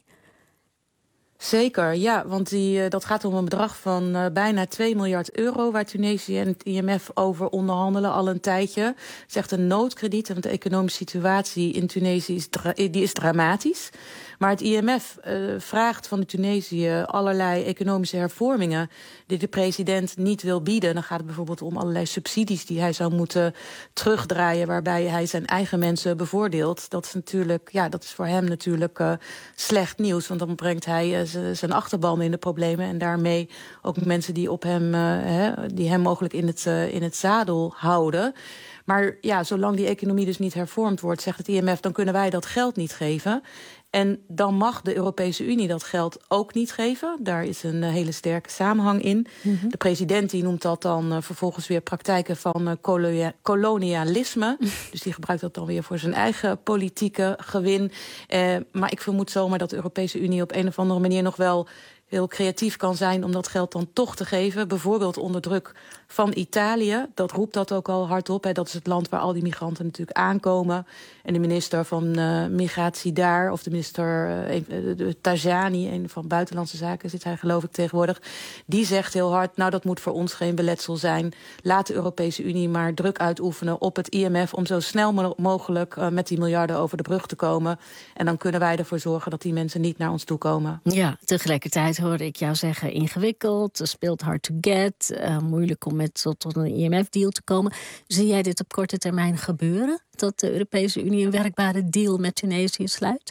Zeker, ja, want dat gaat om een bedrag van bijna 2 miljard euro... waar Tunesië en het IMF over onderhandelen al een tijdje. Het is echt een noodkrediet, want de economische situatie in Tunesië is dramatisch. Maar het IMF vraagt van de Tunesië allerlei economische hervormingen die de president niet wil bieden. Dan gaat het bijvoorbeeld om allerlei subsidies die hij zou moeten terugdraaien, waarbij hij zijn eigen mensen bevoordeelt. Dat is natuurlijk, dat is voor hem natuurlijk slecht nieuws, want dan brengt hij zijn achterban in de problemen en daarmee ook mensen die op hem, die hem mogelijk in het zadel houden. Maar ja, zolang die economie dus niet hervormd wordt, zegt het IMF, dan kunnen wij dat geld niet geven. En dan mag de Europese Unie dat geld ook niet geven. Daar is een hele sterke samenhang in. De president die noemt dat dan vervolgens weer praktijken van kolonialisme. Dus die gebruikt dat dan weer voor zijn eigen politieke gewin. Maar ik vermoed zomaar dat de Europese Unie op een of andere manier nog wel heel creatief kan zijn om dat geld dan toch te geven. Bijvoorbeeld onder druk van Italië. Dat roept dat ook al hardop. Hè. Dat is het land waar al die migranten natuurlijk aankomen. En de minister van Migratie daar, of de minister Tajani, een van Buitenlandse Zaken zit hij geloof ik tegenwoordig, die zegt heel hard, nou dat moet voor ons geen beletsel zijn. Laat de Europese Unie maar druk uitoefenen op het IMF om zo snel mogelijk met die miljarden over de brug te komen. En dan kunnen wij ervoor zorgen dat die mensen niet naar ons toe komen. Ja, tegelijkertijd hoorde ik jou zeggen ingewikkeld, speelt hard to get, moeilijk om tot een IMF-deal te komen. Zie jij dit op korte termijn gebeuren? Dat de Europese Unie een werkbare deal met Tunesië sluit?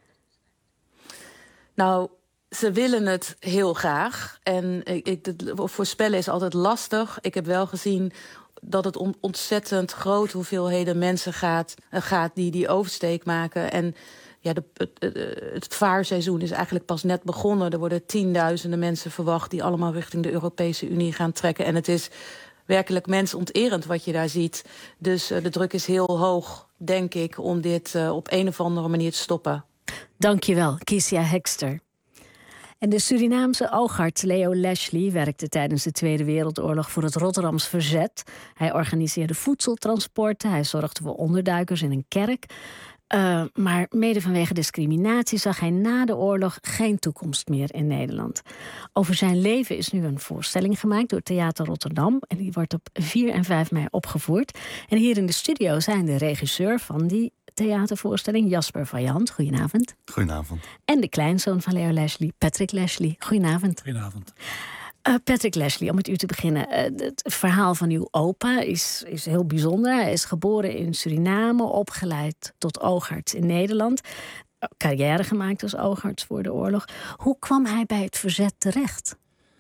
Nou, ze willen het heel graag. En voorspellen is altijd lastig. Ik heb wel gezien dat het om ontzettend grote hoeveelheden mensen gaat die oversteek maken. En ja, het vaarseizoen is eigenlijk pas net begonnen. Er worden tienduizenden mensen verwacht die allemaal richting de Europese Unie gaan trekken. En het is werkelijk mensonterend wat je daar ziet. Dus de druk is heel hoog, denk ik, om dit op een of andere manier te stoppen. Dank je wel, Kiesja Hekster. En de Surinaamse oogarts Leo Lashley werkte tijdens de Tweede Wereldoorlog voor het Rotterdams Verzet. Hij organiseerde voedseltransporten, hij zorgde voor onderduikers in een kerk. Maar mede vanwege discriminatie zag hij na de oorlog geen toekomst meer in Nederland. Over zijn leven is nu een voorstelling gemaakt door Theater Rotterdam. En die wordt op 4 en 5 mei opgevoerd. En hier in de studio zijn de regisseur van die theatervoorstelling, Jasper Vajant. Goedenavond. Goedenavond. En de kleinzoon van Leo Lashley, Patrick Lashley. Goedenavond. Goedenavond. Patrick Lashley, om met u te beginnen. Het verhaal van uw opa is heel bijzonder. Hij is geboren in Suriname, opgeleid tot oogarts in Nederland. Carrière gemaakt als oogarts voor de oorlog. Hoe kwam hij bij het verzet terecht?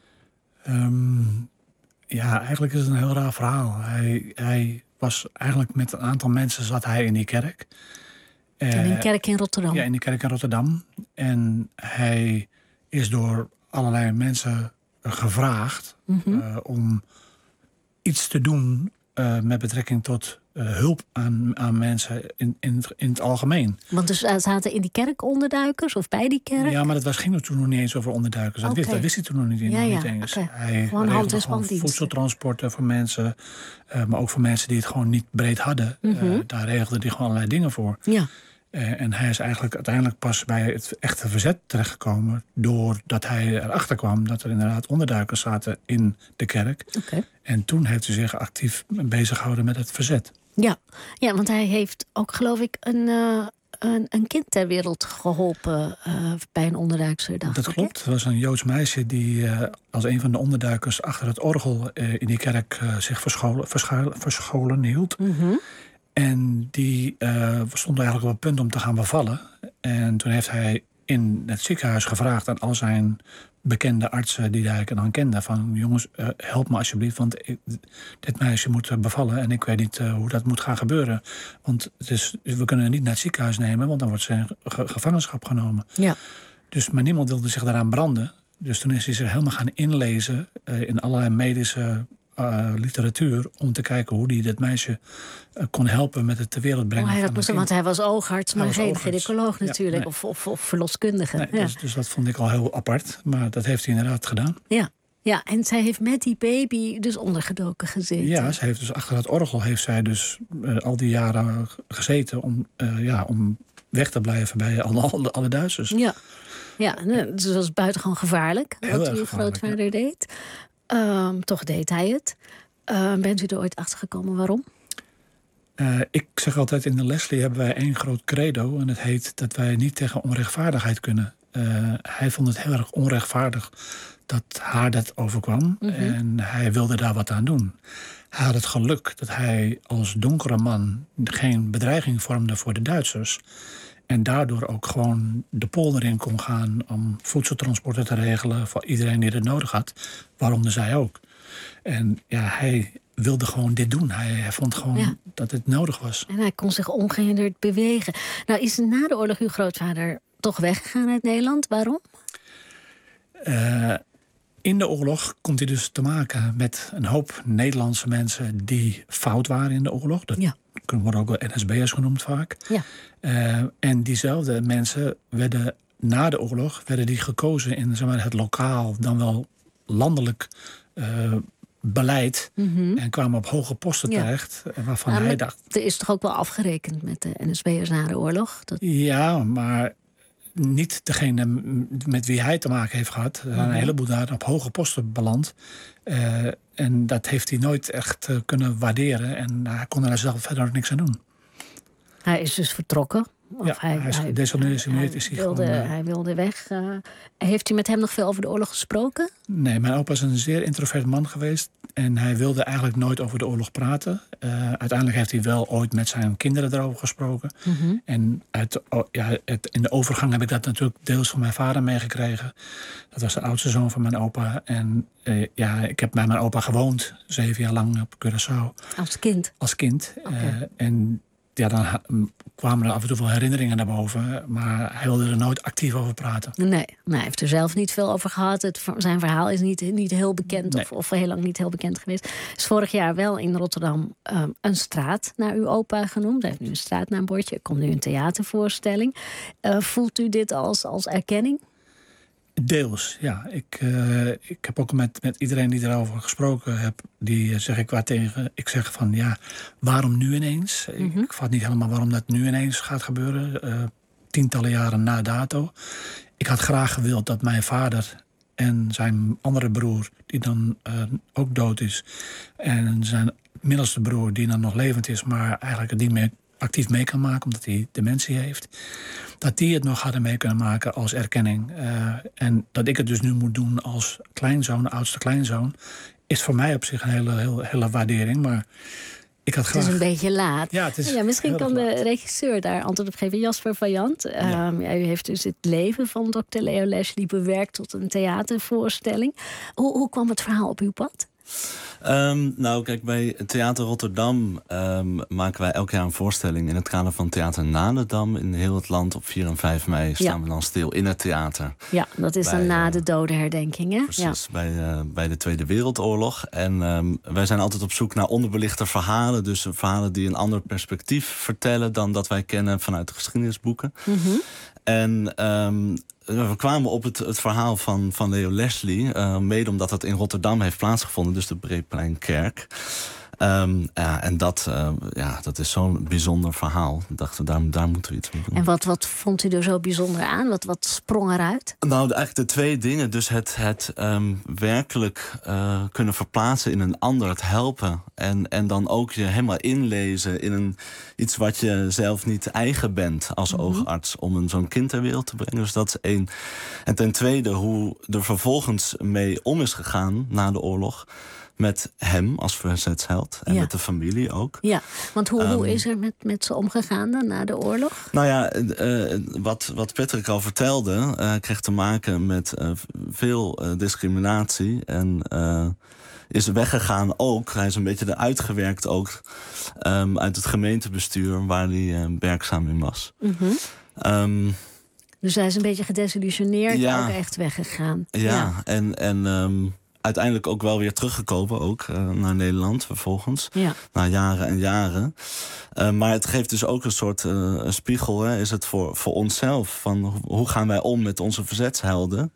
Eigenlijk is het een heel raar verhaal. Hij was eigenlijk met een aantal mensen zat hij in die kerk. In een kerk in Rotterdam? Ja, in die kerk in Rotterdam. En hij is door allerlei mensen gevraagd om iets te doen met betrekking tot hulp aan mensen in het algemeen. Want er zaten in die kerk onderduikers of bij die kerk? Ja, maar dat ging toen nog niet eens over onderduikers. Dat wist hij toen nog niet eens. Okay. Hij regelde gewoon voedseltransporten voor mensen. Maar ook voor mensen die het gewoon niet breed hadden. Daar regelde hij gewoon allerlei dingen voor. Ja. En hij is eigenlijk uiteindelijk pas bij het echte verzet terechtgekomen, doordat hij erachter kwam dat er inderdaad onderduikers zaten in de kerk. Okay. En toen heeft hij zich actief bezig gehouden met het verzet. Ja, want hij heeft ook, geloof ik, een kind ter wereld geholpen bij een onderduikster. Dat klopt. Dat was een Joods meisje die als een van de onderduikers achter het orgel in die kerk zich verscholen hield. En die stond eigenlijk op het punt om te gaan bevallen. En toen heeft hij in het ziekenhuis gevraagd aan al zijn bekende artsen die hij dan kende. Van jongens, help me alsjeblieft, want dit meisje moet bevallen. En ik weet niet hoe dat moet gaan gebeuren. Want we kunnen haar niet naar het ziekenhuis nemen, want dan wordt ze in gevangenschap genomen. Ja. Dus maar niemand wilde zich daaraan branden. Dus toen is hij zich helemaal gaan inlezen in allerlei medische literatuur om te kijken hoe hij dit meisje kon helpen met het ter wereld brengen. Want hij was oogarts, maar geen gynaecoloog natuurlijk, of verloskundige. Nee, dus dat vond ik al heel apart, maar dat heeft hij inderdaad gedaan. Ja, en zij heeft met die baby dus ondergedoken gezeten. Ja, ze heeft dus achter het orgel heeft zij dus al die jaren gezeten om weg te blijven bij alle Duitsers. Ja, dus dat was buitengewoon gevaarlijk wat uw grootvader deed. Toch deed hij het. Bent u er ooit achter gekomen waarom? Ik zeg altijd, in de Leslie hebben wij 1 groot credo. En het heet dat wij niet tegen onrechtvaardigheid kunnen. Hij vond het heel erg onrechtvaardig dat haar dat overkwam. Mm-hmm. En hij wilde daar wat aan doen. Hij had het geluk dat hij als donkere man geen bedreiging vormde voor de Duitsers. En daardoor ook gewoon de polder in kon gaan om voedseltransporten te regelen voor iedereen die het nodig had. Waaronder zij ook. En hij wilde gewoon dit doen. Hij vond gewoon dat het nodig was. En hij kon zich ongehinderd bewegen. Nou, is na de oorlog uw grootvader toch weggegaan uit Nederland? Waarom? In de oorlog komt hij dus te maken met een hoop Nederlandse mensen die fout waren in de oorlog. Dat worden ook wel NSB'ers genoemd vaak. Ja. En diezelfde mensen werden na de oorlog gekozen in het lokaal, dan wel landelijk beleid. Mm-hmm. En kwamen op hoge posten terecht. Waarvan hij dacht. Er is toch ook wel afgerekend met de NSB'ers na de oorlog? Ja, maar niet degene met wie hij te maken heeft gehad. Er zijn een heleboel daar op hoge posten beland. En dat heeft hij nooit echt kunnen waarderen. En hij kon er zelf verder ook niks aan doen. Hij is dus vertrokken. Hij is gedesillusioneerd. Hij wilde weg. Heeft u met hem nog veel over de oorlog gesproken? Nee, mijn opa is een zeer introvert man geweest. En hij wilde eigenlijk nooit over de oorlog praten. Uiteindelijk heeft hij wel ooit met zijn kinderen erover gesproken. Mm-hmm. En in de overgang heb ik dat natuurlijk deels van mijn vader meegekregen. Dat was de oudste zoon van mijn opa. En ik heb bij mijn opa gewoond, 7 jaar lang op Curaçao. Als kind? Als kind. Okay. En dan kwamen er af en toe wel herinneringen naar boven. Maar hij wilde er nooit actief over praten. Nee, hij heeft er zelf niet veel over gehad. Zijn verhaal is niet heel bekend of heel lang niet heel bekend geweest. Er is vorig jaar wel in Rotterdam een straat naar uw opa genoemd. Hij heeft nu een straatnaambordje. Er komt nu een theatervoorstelling. Voelt u dit als erkenning? Deels, ja. Ik heb ook met iedereen die erover gesproken heb, die zeg ik tegen. Ik zeg van waarom nu ineens? Mm-hmm. Ik vat niet helemaal waarom dat nu ineens gaat gebeuren. Tientallen jaren na dato. Ik had graag gewild dat mijn vader en zijn andere broer, die dan ook dood is, en zijn middelste broer, die dan nog levend is, maar eigenlijk het niet meer actief mee kan maken, omdat hij dementie heeft, dat die het nog hadden mee kunnen maken als erkenning. En dat ik het dus nu moet doen als kleinzoon, oudste kleinzoon, is voor mij op zich een hele waardering. Maar ik had graag... Het is een beetje laat. Ja, het is misschien kan de regisseur daar antwoord op geven. Jasper Vajant, u heeft dus het leven van Dr. Leo Leslie bewerkt tot een theatervoorstelling. Hoe kwam het verhaal op uw pad? Kijk, bij Theater Rotterdam maken wij elk jaar een voorstelling in het kader van Theater na de Dam in heel het land. Op 4 en 5 mei staan we dan stil in het theater. Ja, dat is dan na de dodenherdenking, hè? Precies, bij de Tweede Wereldoorlog. En wij zijn altijd op zoek naar onderbelichte verhalen. Dus verhalen die een ander perspectief vertellen dan dat wij kennen vanuit de geschiedenisboeken. Mm-hmm. En we kwamen op het verhaal van Leo Leslie, mede omdat dat in Rotterdam heeft plaatsgevonden, dus de Breedpleinkerk. En dat is zo'n bijzonder verhaal. We dachten, daar moeten we iets mee doen. En wat vond u er zo bijzonder aan? Wat sprong eruit? Nou, eigenlijk de 2 dingen. Dus het werkelijk kunnen verplaatsen in een ander, het helpen. En dan ook je helemaal inlezen in iets wat je zelf niet eigen bent als oogarts, om zo'n kind ter wereld te brengen. Dus dat is 1. En ten tweede, hoe er vervolgens mee om is gegaan na de oorlog. met hem als verzetsheld. En met de familie ook. Ja, want hoe is er met ze omgegaan dan na de oorlog? Nou ja, wat Patrick al vertelde, kreeg te maken met veel discriminatie. En is weggegaan ook. Hij is een beetje eruit gewerkt ook uit het gemeentebestuur waar hij werkzaam in was. Mm-hmm. Dus hij is een beetje gedesillusioneerd, ook echt weggegaan. Ja. En uiteindelijk ook wel weer teruggekomen ook naar Nederland vervolgens. Ja. Na jaren en jaren. Maar het geeft dus ook een soort spiegel. Hè, is het voor onszelf. Van hoe gaan wij om met onze verzetshelden?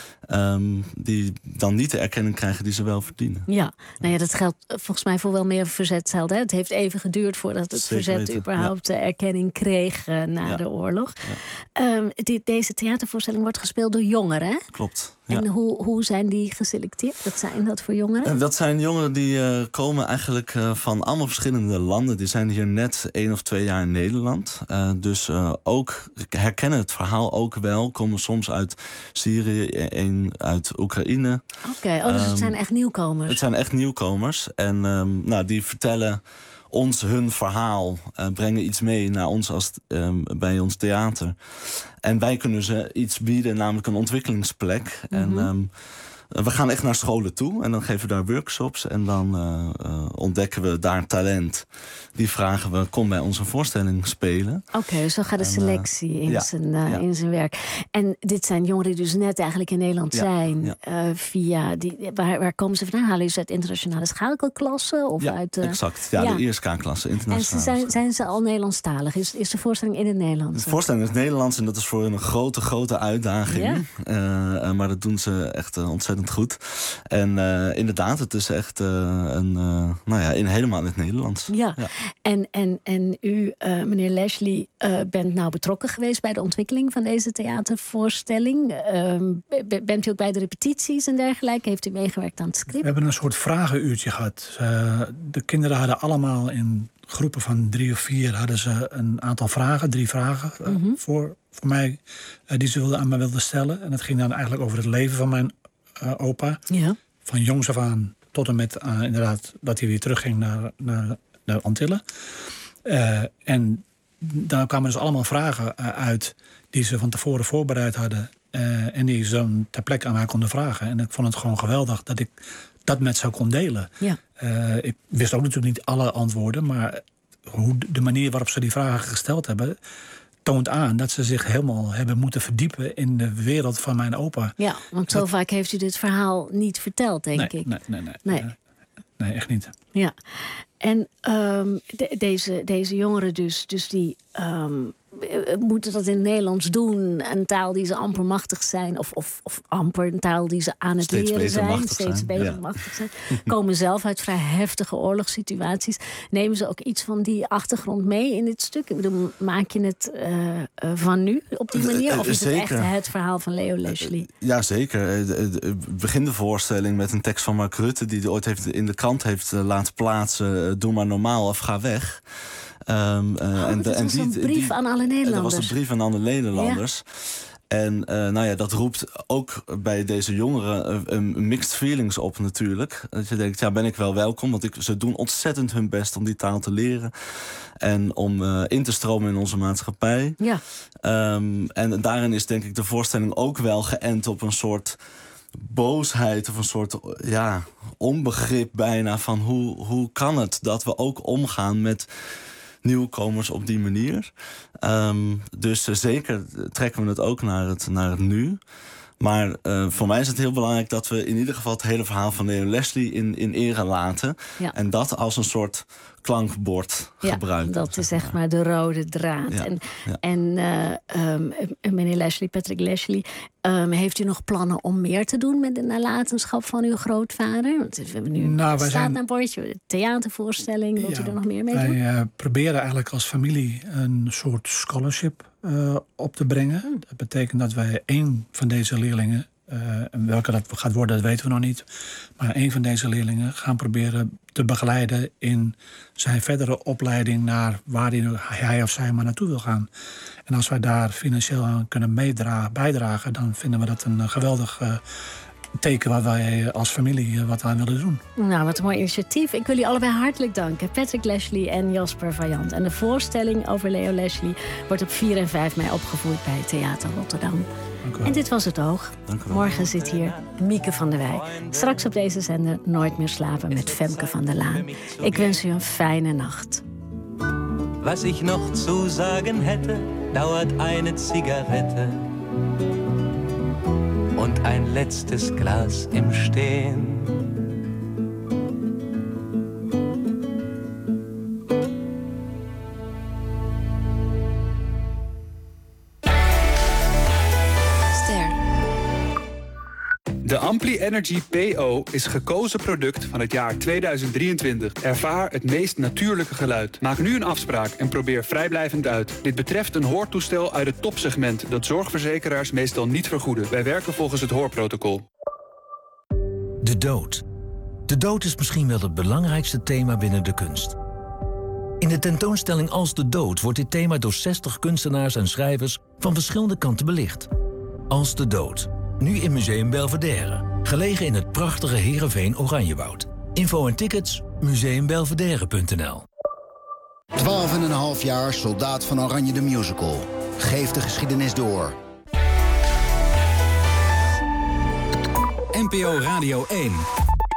Die dan niet de erkenning krijgen die ze wel verdienen. Ja, nou ja, dat geldt volgens mij voor wel meer verzetshelden. Het heeft even geduurd voordat het verzet überhaupt erkenning kreeg na de oorlog. Ja. Deze theatervoorstelling wordt gespeeld door jongeren, hè? Klopt. En hoe zijn die geselecteerd? Wat zijn dat voor jongeren? Dat zijn jongeren die komen eigenlijk van allemaal verschillende landen. Die zijn hier net 1 of 2 jaar in Nederland. Dus ook herkennen het verhaal ook wel. Komen soms uit Syrië, uit Oekraïne. Oké, dus het zijn echt nieuwkomers? Het zijn echt nieuwkomers. En die vertellen ons hun verhaal, brengen iets mee naar ons bij ons theater. En wij kunnen ze iets bieden, namelijk een ontwikkelingsplek. Mm-hmm. En we gaan echt naar scholen toe en dan geven we daar workshops. En dan ontdekken we daar talent. Die vragen we, kom bij ons een voorstelling spelen. Oké, zo gaat de selectie in zijn werk. En dit zijn jongeren die dus net eigenlijk in Nederland zijn. Ja. Via waar komen ze vandaan? Halen ze uit internationale schakelklassen? Of uit, exact. Ja, de ISK-klasse, internationale. En zijn ze al Nederlandstalig? Is de voorstelling in het Nederlands? De voorstelling is Nederlands en dat is voor hun een grote uitdaging. Ja. Maar dat doen ze echt ontzettend goed. En inderdaad, het is echt helemaal in het Nederlands. Ja. En u, meneer Leslie, bent nou betrokken geweest bij de ontwikkeling van deze theatervoorstelling. Bent u ook bij de repetities en dergelijke? Heeft u meegewerkt aan het script? We hebben een soort vragenuurtje gehad. De kinderen hadden allemaal in groepen van 3 of 4 hadden ze een aantal vragen, 3 vragen voor mij die ze aan me wilden stellen. En dat ging dan eigenlijk over het leven van mijn opa. Ja. Van jongs af aan tot en met inderdaad dat hij weer terugging naar de Antillen. En daar kwamen dus allemaal vragen uit die ze van tevoren voorbereid hadden. En die ze dan ter plekke aan mij konden vragen. En ik vond het gewoon geweldig dat ik dat met ze kon delen. Ja. Ik wist ook natuurlijk niet alle antwoorden, maar de manier waarop ze die vragen gesteld hebben toont aan dat ze zich helemaal hebben moeten verdiepen in de wereld van mijn opa. Ja, want zo vaak heeft u dit verhaal niet verteld, denk ik. Nee, echt niet. Ja, en deze jongeren dus die moeten dat in het Nederlands doen. Een taal die ze amper machtig zijn. Of amper een taal die ze aan het steeds leren zijn. Steeds beter machtig zijn. Komen zelf uit vrij heftige oorlogssituaties. Nemen ze ook iets van die achtergrond mee in dit stuk? Ik bedoel, maak je het van nu op die manier? Of is het echt het verhaal van Leo Leslie? Ja, zeker. Begin de voorstelling met een tekst van Mark Rutte die ooit in de krant heeft laten plaatsen. Doe maar normaal of ga weg. Dat was een brief aan alle Nederlanders. Dat was een brief aan alle Nederlanders. Ja. En dat roept ook bij deze jongeren mixed feelings op natuurlijk. Dat je denkt, ben ik wel welkom? Want ze doen ontzettend hun best om die taal te leren. En om in te stromen in onze maatschappij. Ja. En daarin is denk ik de voorstelling ook wel geënt op een soort boosheid of een soort onbegrip bijna van hoe kan het dat we ook omgaan met nieuwkomers op die manier. Dus zeker trekken we het ook naar het nu. Maar voor mij is het heel belangrijk dat we in ieder geval het hele verhaal van Leo Leslie in ere laten. Ja. En dat als een soort klankbord gebruiken. Dat is echt maar de rode draad. Ja. En meneer Leslie, Patrick Leslie, heeft u nog plannen om meer te doen met de nalatenschap van uw grootvader? Want we hebben nu een bordje, theatervoorstelling. Wilt u er nog meer mee doen? Wij proberen eigenlijk als familie een soort scholarship op te brengen. Dat betekent dat wij 1 van deze leerlingen, en welke dat gaat worden, dat weten we nog niet. Maar 1 van deze leerlingen gaan proberen te begeleiden in zijn verdere opleiding naar waar hij of zij maar naartoe wil gaan. En als wij daar financieel aan kunnen bijdragen, dan vinden we dat een geweldig teken waar wij als familie wat aan willen doen. Nou, wat een mooi initiatief. Ik wil jullie allebei hartelijk danken. Patrick Leslie en Jasper Vajant. En de voorstelling over Leo Leslie wordt op 4 en 5 mei opgevoerd bij Theater Rotterdam. En dit was Het Oog. Morgen zit hier Mieke van der Wij. Straks op deze zender Nooit meer slapen met Femke van der Laan. Ik wens u een fijne nacht. Was ich noch zu sagen hätte, dauert eine Zigarette und ein letztes Glas im Stehen. De Ampli Energy PO is gekozen product van het jaar 2023. Ervaar het meest natuurlijke geluid. Maak nu een afspraak en probeer vrijblijvend uit. Dit betreft een hoortoestel uit het topsegment dat zorgverzekeraars meestal niet vergoeden. Wij werken volgens het hoorprotocol. De dood. De dood is misschien wel het belangrijkste thema binnen de kunst. In de tentoonstelling Als de Dood wordt dit thema door 60 kunstenaars en schrijvers van verschillende kanten belicht. Als de Dood. Nu in Museum Belvedere. Gelegen in het prachtige Heerenveen Oranjewoud. Info en tickets museumbelvedere.nl. 12,5 jaar Soldaat van Oranje de Musical. Geef de geschiedenis door. NPO Radio 1.